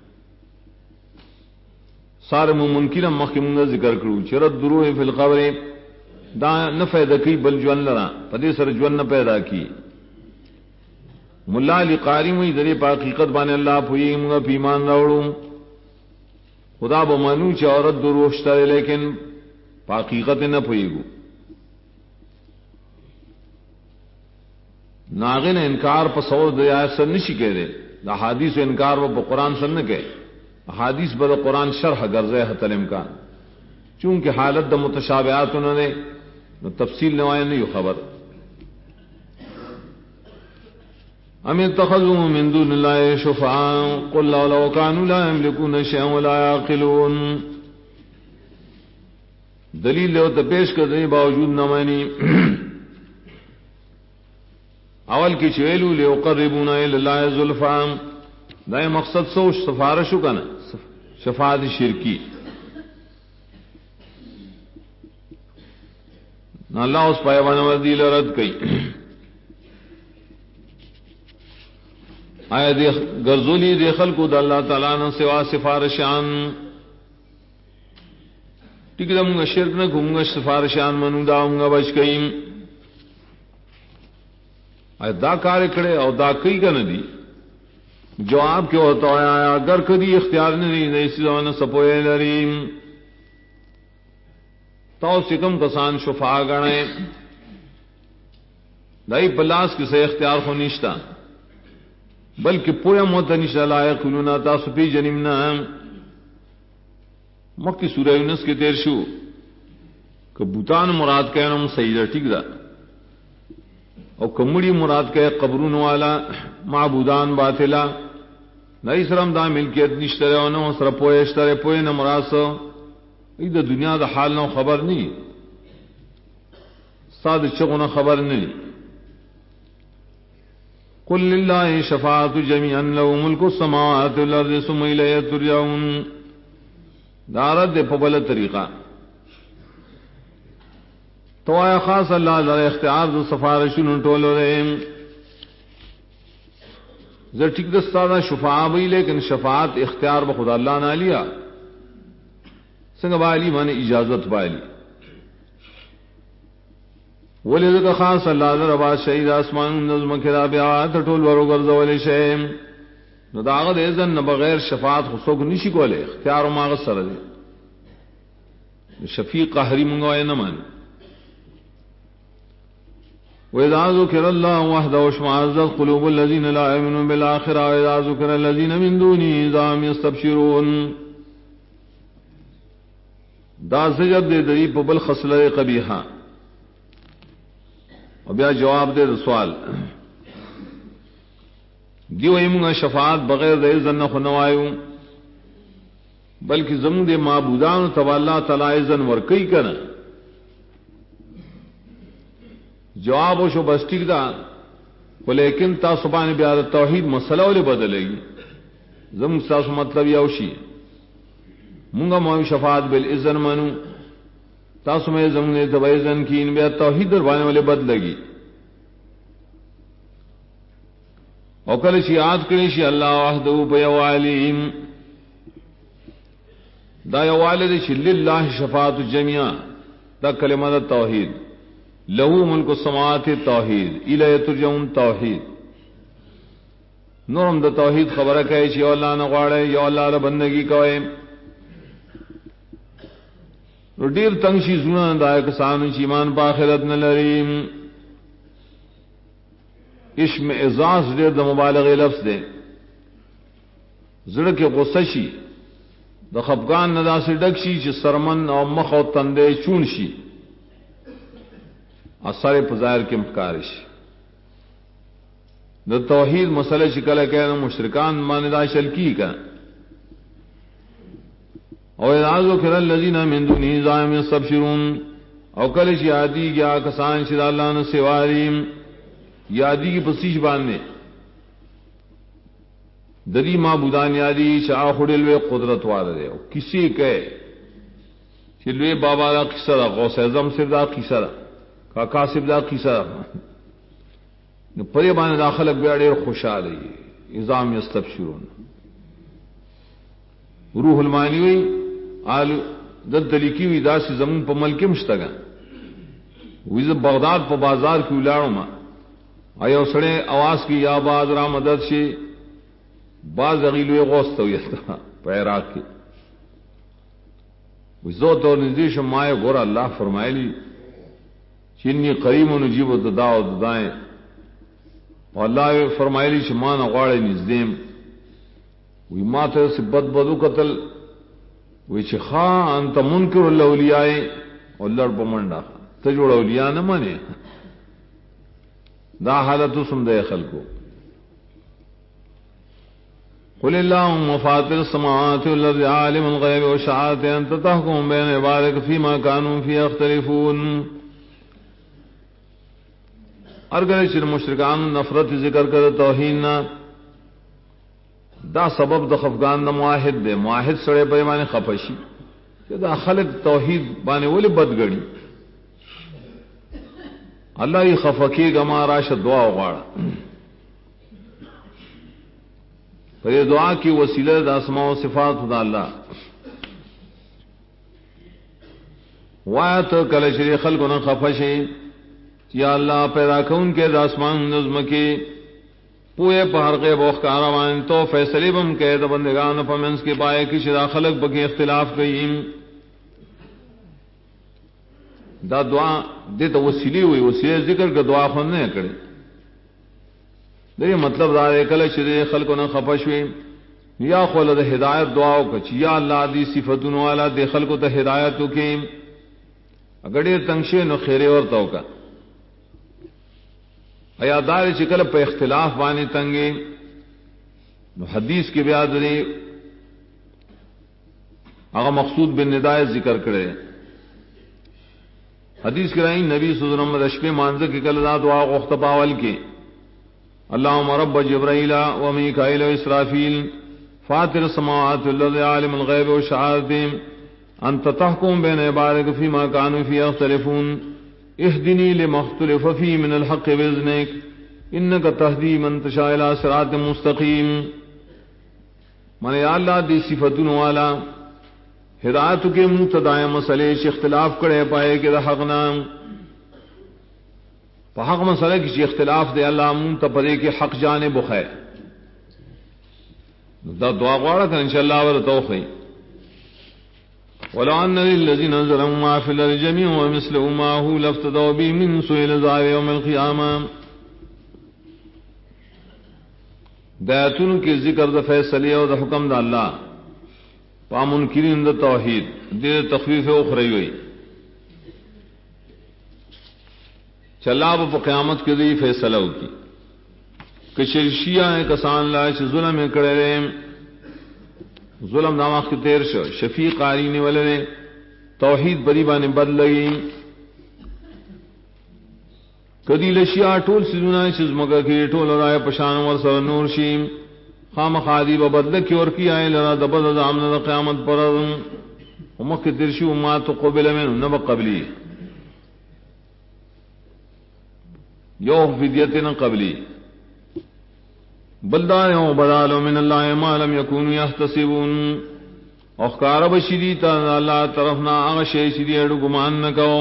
سارے ممکن مخمون ذکر کرو چرد دروح فی القبر دا نفع دکی بل جون لرا پدے سر جون نہ پیدا کی ملا علی قاری میں ذریعہ پا حقیقت بانے اللہ پوئی منگا پیمان راوڑوں خدا بمانو چا عورت دروح شترے لیکن پا حقیقت نہ پوئی گو ناغن انکار پر سور دیا سر نشی کہہ دے دا حادیث و انکار و قرآن سر نہ کہے حادیث بد قرآن شرح غرض حت الامکان چونکہ حالت دا متشابہات انہوں نے تفصیل نوائے نہیں خبر ام اتخذوا من دون الله شفعاء قل لو كانوا لا يملكون شيئا ولا يعقلون دلیل لو تو پیش کرنے باوجود نہ مانی اول کی چویلو لیقربونا الی اللہ زلفا دائیں مقصد سو سفارشو کا نا شفاعت شرکی نہ اللہ اس پائیوان وردی لرد کئی آیا دیکھ گرزولی دیکھل کو دا اللہ تعالیٰ نے سوا سفارشان ٹھیک ہے منگا شرک نہ گھومگا سفارشان منو داؤنگا بچ کئیم آیا دا کار کڑے او دا کئی کا ندی جواب کیوں ہوتا ہے آیا اگر کدی اختیار نہیں اسی زمانہ سپوئے لریم تو سکم کسان شفاع گڑے دائی پلاس کسے اختیار خو نشتا بلکہ پویا موتنشا لائق کلونا تاسو پی جنمنا مکی سورہ یونس کے تیر شو کہ بوتان مراد کہنا سیدہ ٹھیک دا اور کمڑی مراد کہ قبرون والا معبودان باطلا نئی سرم دا ملکیت نشترے و نو سر پوئے اشترے پوئے نہ مراد سو دا دنیا دا حال نو خبر نہیں ساد چگونا خبر نہیں قل للہ شفاعت جميعا له ملک السماوات والارض ثم الیہ ترجعون دارد دے پبل طریقہ تو آیا خاص اللہ در اختیار دو سفارشن ٹولو رہے زر ٹھیک دستا دا شفاعہ بھی لیکن شفاعت اختیار بخدا اللہ نہ لیا سنگ بالی مانے اجازت بالی ولی ذکر خاص اللہ در عباد شہید آسمان نظم کرا بیعات ٹول ورو گرز ولی شہیم نو داغت ایزن بغیر شفاعت خصوص نشی کو لے اختیار و ماغت سر دے شفیق قہری منگوائے نمان وَإِذَا ذُكِرَ اللَّهُ وَحْدَهُ اشْمَأَزَّتْ قُلُوبُ الَّذِينَ لَا يُؤْمِنُونَ بِالْآخِرَةِ وَإِذَا ذُكِرَ الَّذِينَ مِن دُونِهِ إِذَا هُمْ يَسْتَبْشِرُونَ دا زجر دے دری پبل خصلہ قبیحہ اور بیا جواب دے سوال دیو ایمگا شفاعت بغیر دے زن خنوائیو بلکہ زمون دے معبودان تبا اللہ تعالی زن ورکی کرنا جواب ہو شو بس ٹھیک دا لیکن تا سبحان بیار توحید مسئلہ والے بدلے گی زم ساس مطلب یہ اوشی منگا موی شفاعت بالاذن منو تاسو میں زم نے دبائزن کی ان بیا توحید دربانے والے بدلے گی اور کل شیعات کریشی اللہ وحدہ بیوالیم دا یوالد شل اللہ شفاعت جميعا دا کلمہ دا توحید لہو ملک السماوات توحید الیہ ترجعون توحید نورم دا توحید خبر کہے چی اللہ نہ غواڑے یا اللہ را بندگی کوئے رو دیر تنگشی زنا دا کسانو چی ایمان پا آخرت نہ لریم اشم اعزاز دیر دا مبالغ لفظ دے زڑک غصہ شی دا خفقان ندا سے ڈکشی چی سرمن او مخ او تندے چون شی اثر پزائر کے مکارش دا توحید مسئلہ شکل کہنا مشرکان ماندہ شلکی کا او اذا ذکر الذین من دونه اذا هم یستبشرون او کلش یادی گیا کسان شد اللہ نے سواریم یادی کی پسیش باندھنے دری معبودان یادی شاہ خڑلوے قدرت والے کسی کہے چلوے بابا دا قصہ دا غوث اعظم صرف دا قصہ دا کاکا صرف دا قصہ دا پرے بانے داخلق بیاڑے خوشحال ہے اذا یستبشرون روح المانی ہوئی آل دل دلیکی ہوئی دا سی زمون پا ملکی مشتگا ویز بغداد پا بازار کی اولارو ما آیا سڑے آواز کی یا باز را مدد شی باز اغیلوی غوست ہویتا پا عراق کی ویزو تو نزدیش مائے گورا اللہ فرمائے لی چینی قریم و نجیب و دداؤ ددائیں والله فرمایلی چې ما نه غواړي نږدې وی ما ته سبت بدو قتل وی چې خا انت منکر الاولیاء ولر بمنډا ته جوړ اولیاء نه مانی دا حالت سم د خلکو قل اللهم فاطر السماوات والارض عالم الغيب والشهادة انت تحكم بين عبادك فيما كانوا فيه يختلفون ارگر چې مشرکان نفرت ذکر کړه توحید نه دا سبب د خفقان د موحد دی موحد سره په معنی خفشي چې دا خلق توحید باندې ولې بدګړي الله یې خفقي غما راشه دعا وغواړه پر دعا کی وسیله د اسماء او صفات د الله وایت کله چې خلقونه خفشي یا اللہ پیدا کون کے داسمان نظم کی پوئے پہر کے بوخ کاروان تو فیصلے بم کے بندگان پمنس کے پائے کی شدا خلق بکی اختلاف گئی دا دعا دے تو وسیلی ہوئی وسیلے ذکر کا دعا خون نے کرے دیکھیں مطلب دار کل شدے خلق نہ خفش ہوئی یا خلد ہدایت دعاؤں کچ یا اللہ دی صفتن والا دے خلق تو ہدایت کی اگڑے تنگشے نو خیرے اور تو کا ایادار چکل پہ اختلاف بانی تنگی نو حدیث کی بیاد نے اگر مقصود بن ندایت ذکر کرے حدیث کرائیں نبی صلی اللہ علیہ وسلم رشب مانزہ کی کل دا دعا اختباول کی اللہم رب جبرائیل و میکائیل و اسرافیل فاطر السماوات والارض عالم الغیب و شہادت انت تحکم بین عبادک فیما کانوا فیہ یختلفون اهدني لما اختلف فيه من الحق بإذنك انك تهدي من تشاء الى صراط مستقيم من یا اللہ دی صفاتن والا ہدایت کے مقتضا مسئلے سے اختلاف کرے پائے کہ حق نام په حق مسئلے کی اختلاف دے اللہ منتپدے کے حق جانب خیر دا دعا غواړه ته انشاءاللہ ور توفیق ولو ان للذين ظلموا ما في الارض جميعا ومثله معه لافتدوا به من سوء العذاب يوم القيامه دایتون کے ذکر د فیصلے او د حکم د الله پا منکرین د توحید د تخفیف اخروی ہوئی چلا په قیامت کې دی فیصلہ ہوگی کہ شرشیاں کسان لا چې ظلم کړي ظلم نامخ کی تیر شو شفیع قاری نے والے نے توحید بری بانے بدل لگی کدی لشیا ټول سيزونه چې زمګه کې ټول راي پشان ور سره نور شي خامخادي به بدل کې ور کی آئے لرا د بد امن د قیامت پر ومخ درشي وما تقبل منه نو قبلي یو فدیتنا قبلی بلدان و بدالو من اللہ ما لم یکونوا یحتسبون اخکار بشیدی تا اللہ طرفنا اغشی شیدی اڑو گمان نکو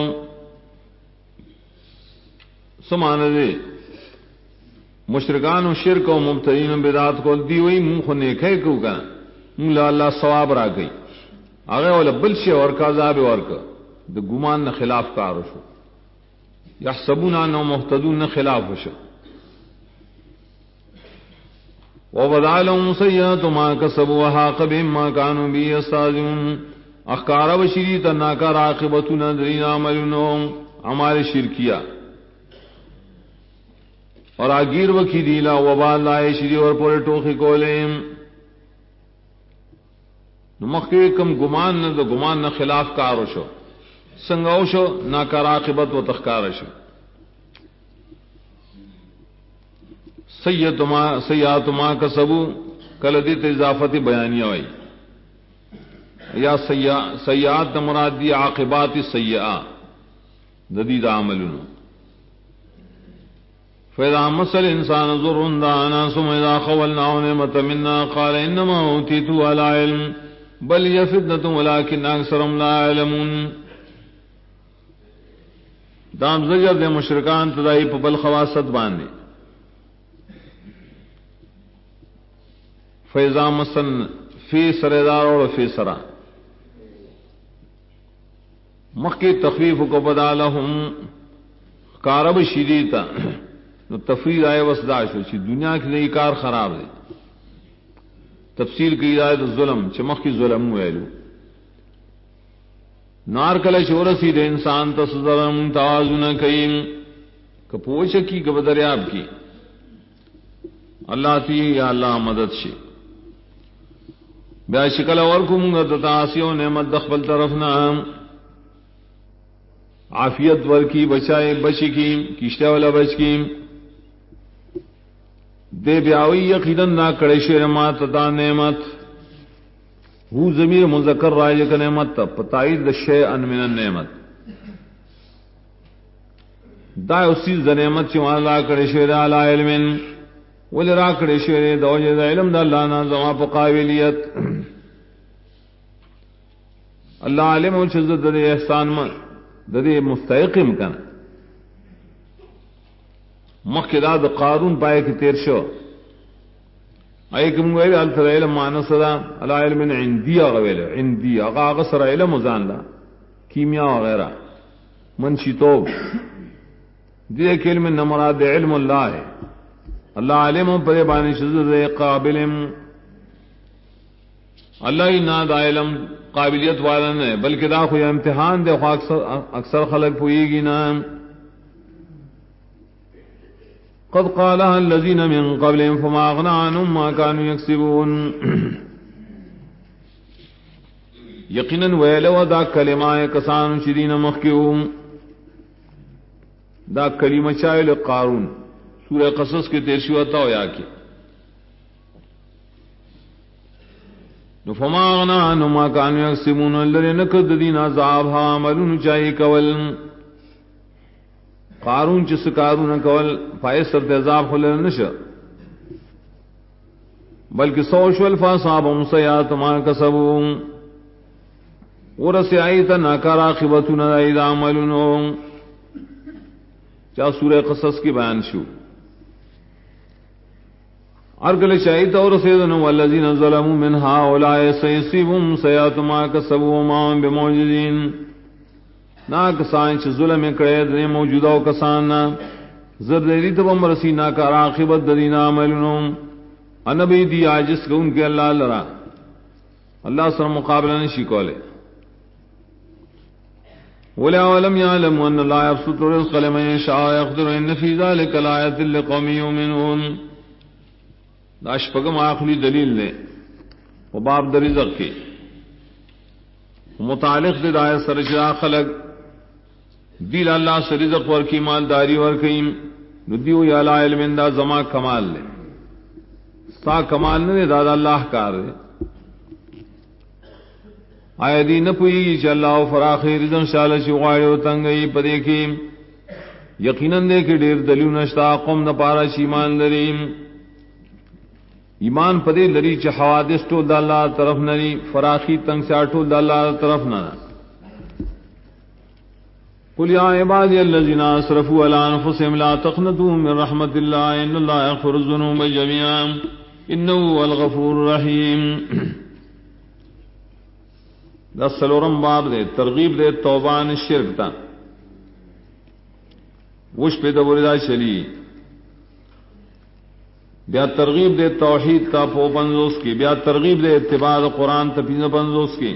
سمانا دے مشرکان و شرک و مبتدین بدعات کو دی وئی منہ خو نیکھے کو کنا منہ لا اللہ ثواب را گئی آگے والا بلشی ورکا عذاب ورکا دا گمان نہ خلاف کارو شو یحسبون انهم مهتدون خلاف شو وبدا لهم سيئات ما كسبوا وحاق بهم ما كانوا به يستهزئون اخکار بشری تناکار عاقبتنا درین عملنهم عمال شرکیہ اور آگیر وکی دیلا وبال لائے شری اور پورے ٹوخی کولیم نمخی کم گمان نہ تو گمان نہ خلاف کارو شو سنگاو شو ناکار عاقبت و تخکار شو سیئات ما کسبو کلدیت اضافت بیانیہ ہوئی یا سیئات مراد دی عاقبات سیئہ جدید عملن فاذا مس الانسان ضر دعانا ثم اذا خولناه نعمة منا قال انما اوتيته على علم بل هي فتنة ولكن اکثرهم لا يعلمون دام زجر دے مشرکان تدائی پا بل خواست باندے فیضا مسن فی سردار اور فی سرا مخی تخفیف کو بدا لهم کارب شدیتا نو تفرید آئے وسداش ہو چی دنیا کی نئی کار خراب ہے تفسیر کی آئے تو ظلم چمک کی ظلم ویلو نار کل شورسی دے انسان تصدرم توازن کئیم کپوچ کی کب دریاب کی اللہ تی یا اللہ مدد شی بیا شکل ورکم گا تتاسیو نعمت دخبل طرفنا عافیت ورکی بچائے بچی کی کشتہ والا بچ کی دے بیاوی یقیناً نہ کڑے شیر ما تتا نعمت ہو ضمیر مذکر راج کا نعمت پتائید شیئا من النعمت دا اسی نعمت چ اللہ کڑے شیر علی علم ول را کڑے شیر دوجہ علم دا اللہ نا زما په قابلیت اللہ علم و شدت دے احسان من دے مستحقم کن مخدا د قارون پائے کہ تیر شو ایکم ویل التر علم معنی صدا علی علم عندی غویل عندی اغا غسر علم زان لا کیمیا وغیرہ منشی توب دے علم نمراد علم اللہ ہے اللہ علم پر بانی شدت قابل اللہ ہی نہ دا علم قابلیت والا نہیں بلکہ دا کوئی امتحان دے اکثر خلق پوئی گی نا قد قالها الذين من قبلهم فما اغنى عنهم ما كانوا يكسبون یقیناً ویلو دا کلمہ کسان شدین مخکیوم دا کلمہ چائل قارون سورہ قصص کے تیرشی ہوتا ہو یا کی فما اغنى عنهم ما كانوا يكسبون الذين كذبوا عذابها عملون چاہی کول قارون چس کارون کول پائے سر تیزاب خلل نشا بلکہ سوش والفاصابهم سیئات ما کسبوا ورسی آئیتا ناکار آخبتنا ایدا عملون چاہ سورہ قصص کی بیان شو ارگل شاہیتا ورسیدن والذین ظلموا من هؤلاء سیصیبهم سیئات ما کسبوا وما هم بموجدین نا کسان چھ ظلم کرے دنے موجودہ و کسان زردیری تبم رسی نا کار آخبت دینا عملنم انبی دی آجس کہ ان کے اللہ لرا اللہ سر مقابلہ نشی کولے وَلَا وَلَمْ يَعْلَمُ أَنَّ اللَّهَ يَبْسُطُ الرِّزْقَ لِمَن يَشَاءُ وَيَقْدِرُ إِنَّ فِي ذَلِكَ لَآيَةً لِقَوْمٍ يُؤْمِنُونَ دا شپگم آخری دلیل نے وہ باب در رزق کے متعلق دے دائے سرچرا خلق دیل اللہ سے رزق ورکی مالداری ورکیم ندیو یا لا علم دا زما کمال لے سا کمال نے دادا اللہ کار دے آیا دی نپوئی گی چا اللہ و فراخی رزن شالشی غاڑی و تنگئی پدے کی یقیناً دے کہ دیر دلیو نشتا قوم نپارا شیمان لریم ایمان پدے لری چا حوادث ٹول دا اللہ طرف نری فراخی تنگ سے ٹول دا اللہ طرف نہ قل یا عبادی الذین اسرفوا علی انفسهم لا تقنطوا من رحمت اللہ ان اللہ یغفر الذنوب جميعا انه هو الغفور الرحیم دا سلورم باب دے ترغیب دے توبان شرک تا وش پہ دوردا چلی بیا ترغیب دے توحید تا پو پنزوس کی بیا ترغیب دے اتباع قرآن تا پینز پنزوس کی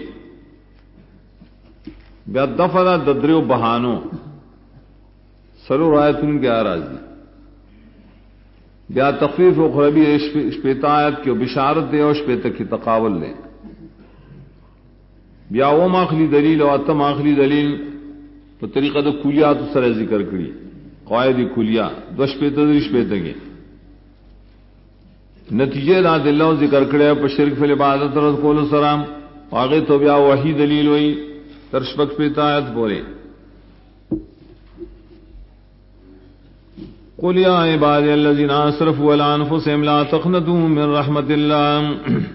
بیا دفع دا ددریو بہانو سلو رایتن کے آراز دی بیا تخفیف و خربی اشپیتا آیت کی بشارت دے اور اشپیتا کی تقاول لے بیا اوم آخری دلیل و اتم آخری دلیل تو طریقہ دا کلیات سر ذکر کری قواعد کلیہ دو اشپیتا دا اشپیتا گی نتیجے دا دلو ذکر کرے پر شرک فی العبادت رسول السلام آگے تو بیا وحی دلیل ہوئی ترشبک پہ تایت بولے قل یا عبادی الذین اسرفوا علی انفسهم لا تقنطوا من رحمت اللہ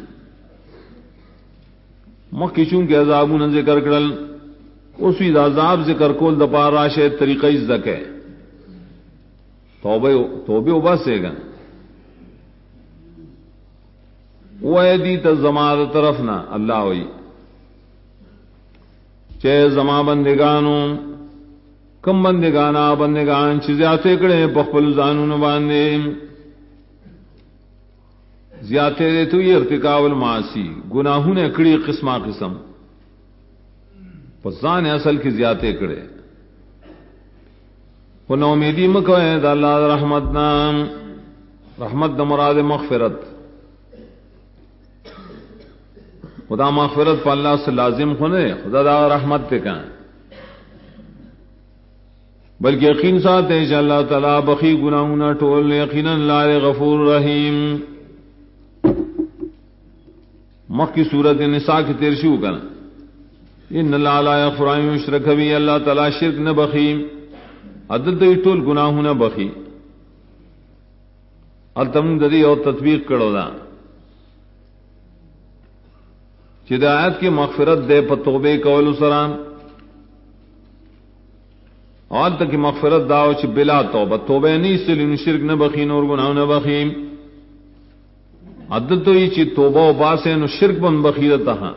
مکی چونکہ عذابون ذکر کرل اسی عذاب ذکر کول دپار راشے طریقہ ازدک ہے توبہ وباسے گا وہ دی تزما طرفنا اللہ ہوئی چے زما بندگانو کم بندگان چې زیاته کړي په خپل ځانونو باندې زیاته تو یہ ارتکاب المعاصی گناہوں کړي قسمه قسم پسان اصل کی زیاته کړي کو نو امیدی مکوئے دا اللہ رحمت نام رحمت دا مراد مغفرت خدا مغفرت پا اللہ سے لازم ہونے خدا دا رحمت تے کہاں بلکہ یقین ساتھ ہے کہ اللہ تعالیٰ بخی گناہونا ٹول یقینا اللہ غفور رحیم مکی صورت نساء کی ترشیو کنا ان اللہ لا یغفر ان یشرک به اللہ تعالیٰ شرک نہ بخیم عدد دی ټول گناہونه بخي التم ددی او تطبیق کړو دا چې د آیات کې مغفرت دے په توبه کول سره اور تک مغفرت داو چې بلا توبه توبه نه سلین شرک نه بخي نور گناہونه بخي عدد تو چې توبه او باسه نو شرک بن بخیرته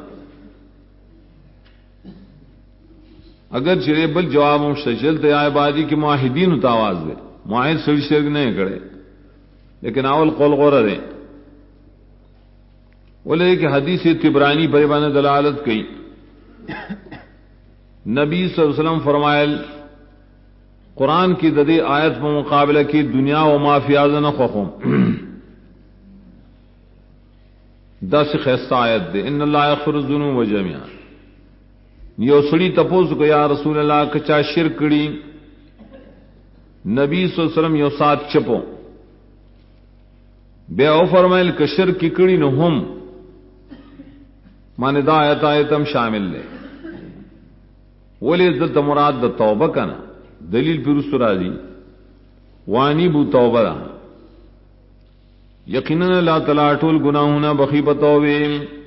اگر چرے بل جواب مستشل تو عبادی کی معاہدین تو آواز دے معاہد سڑی شرک نہیں کرے لیکن اول قول غور دے بولے کہ حدیث طبرانی بریبان دلالت کی نبی صلی اللہ علیہ وسلم فرمائل قرآن کی ددی آیت پر مقابلہ کی دنیا و ما فی آذن خوخم 10 خیستہ آیت دے ان اللہ یغفر الذنوب جميعا یو سڑی تپوس کو یا رسول اللہ کچا شرک کڑی نبی صلی اللہ علیہ وسلم یو ساتھ چپو بے او فرمائل کہ شرک کی کڑی نو ہم مانے دا آیتم شامل لے ولی دلتا مراد دا توبہ کنا دلیل پر اس را دی وانی بو توبہ دا یقیناً اللہ تعالیٰ ٹول گناہونا بخی بتوبے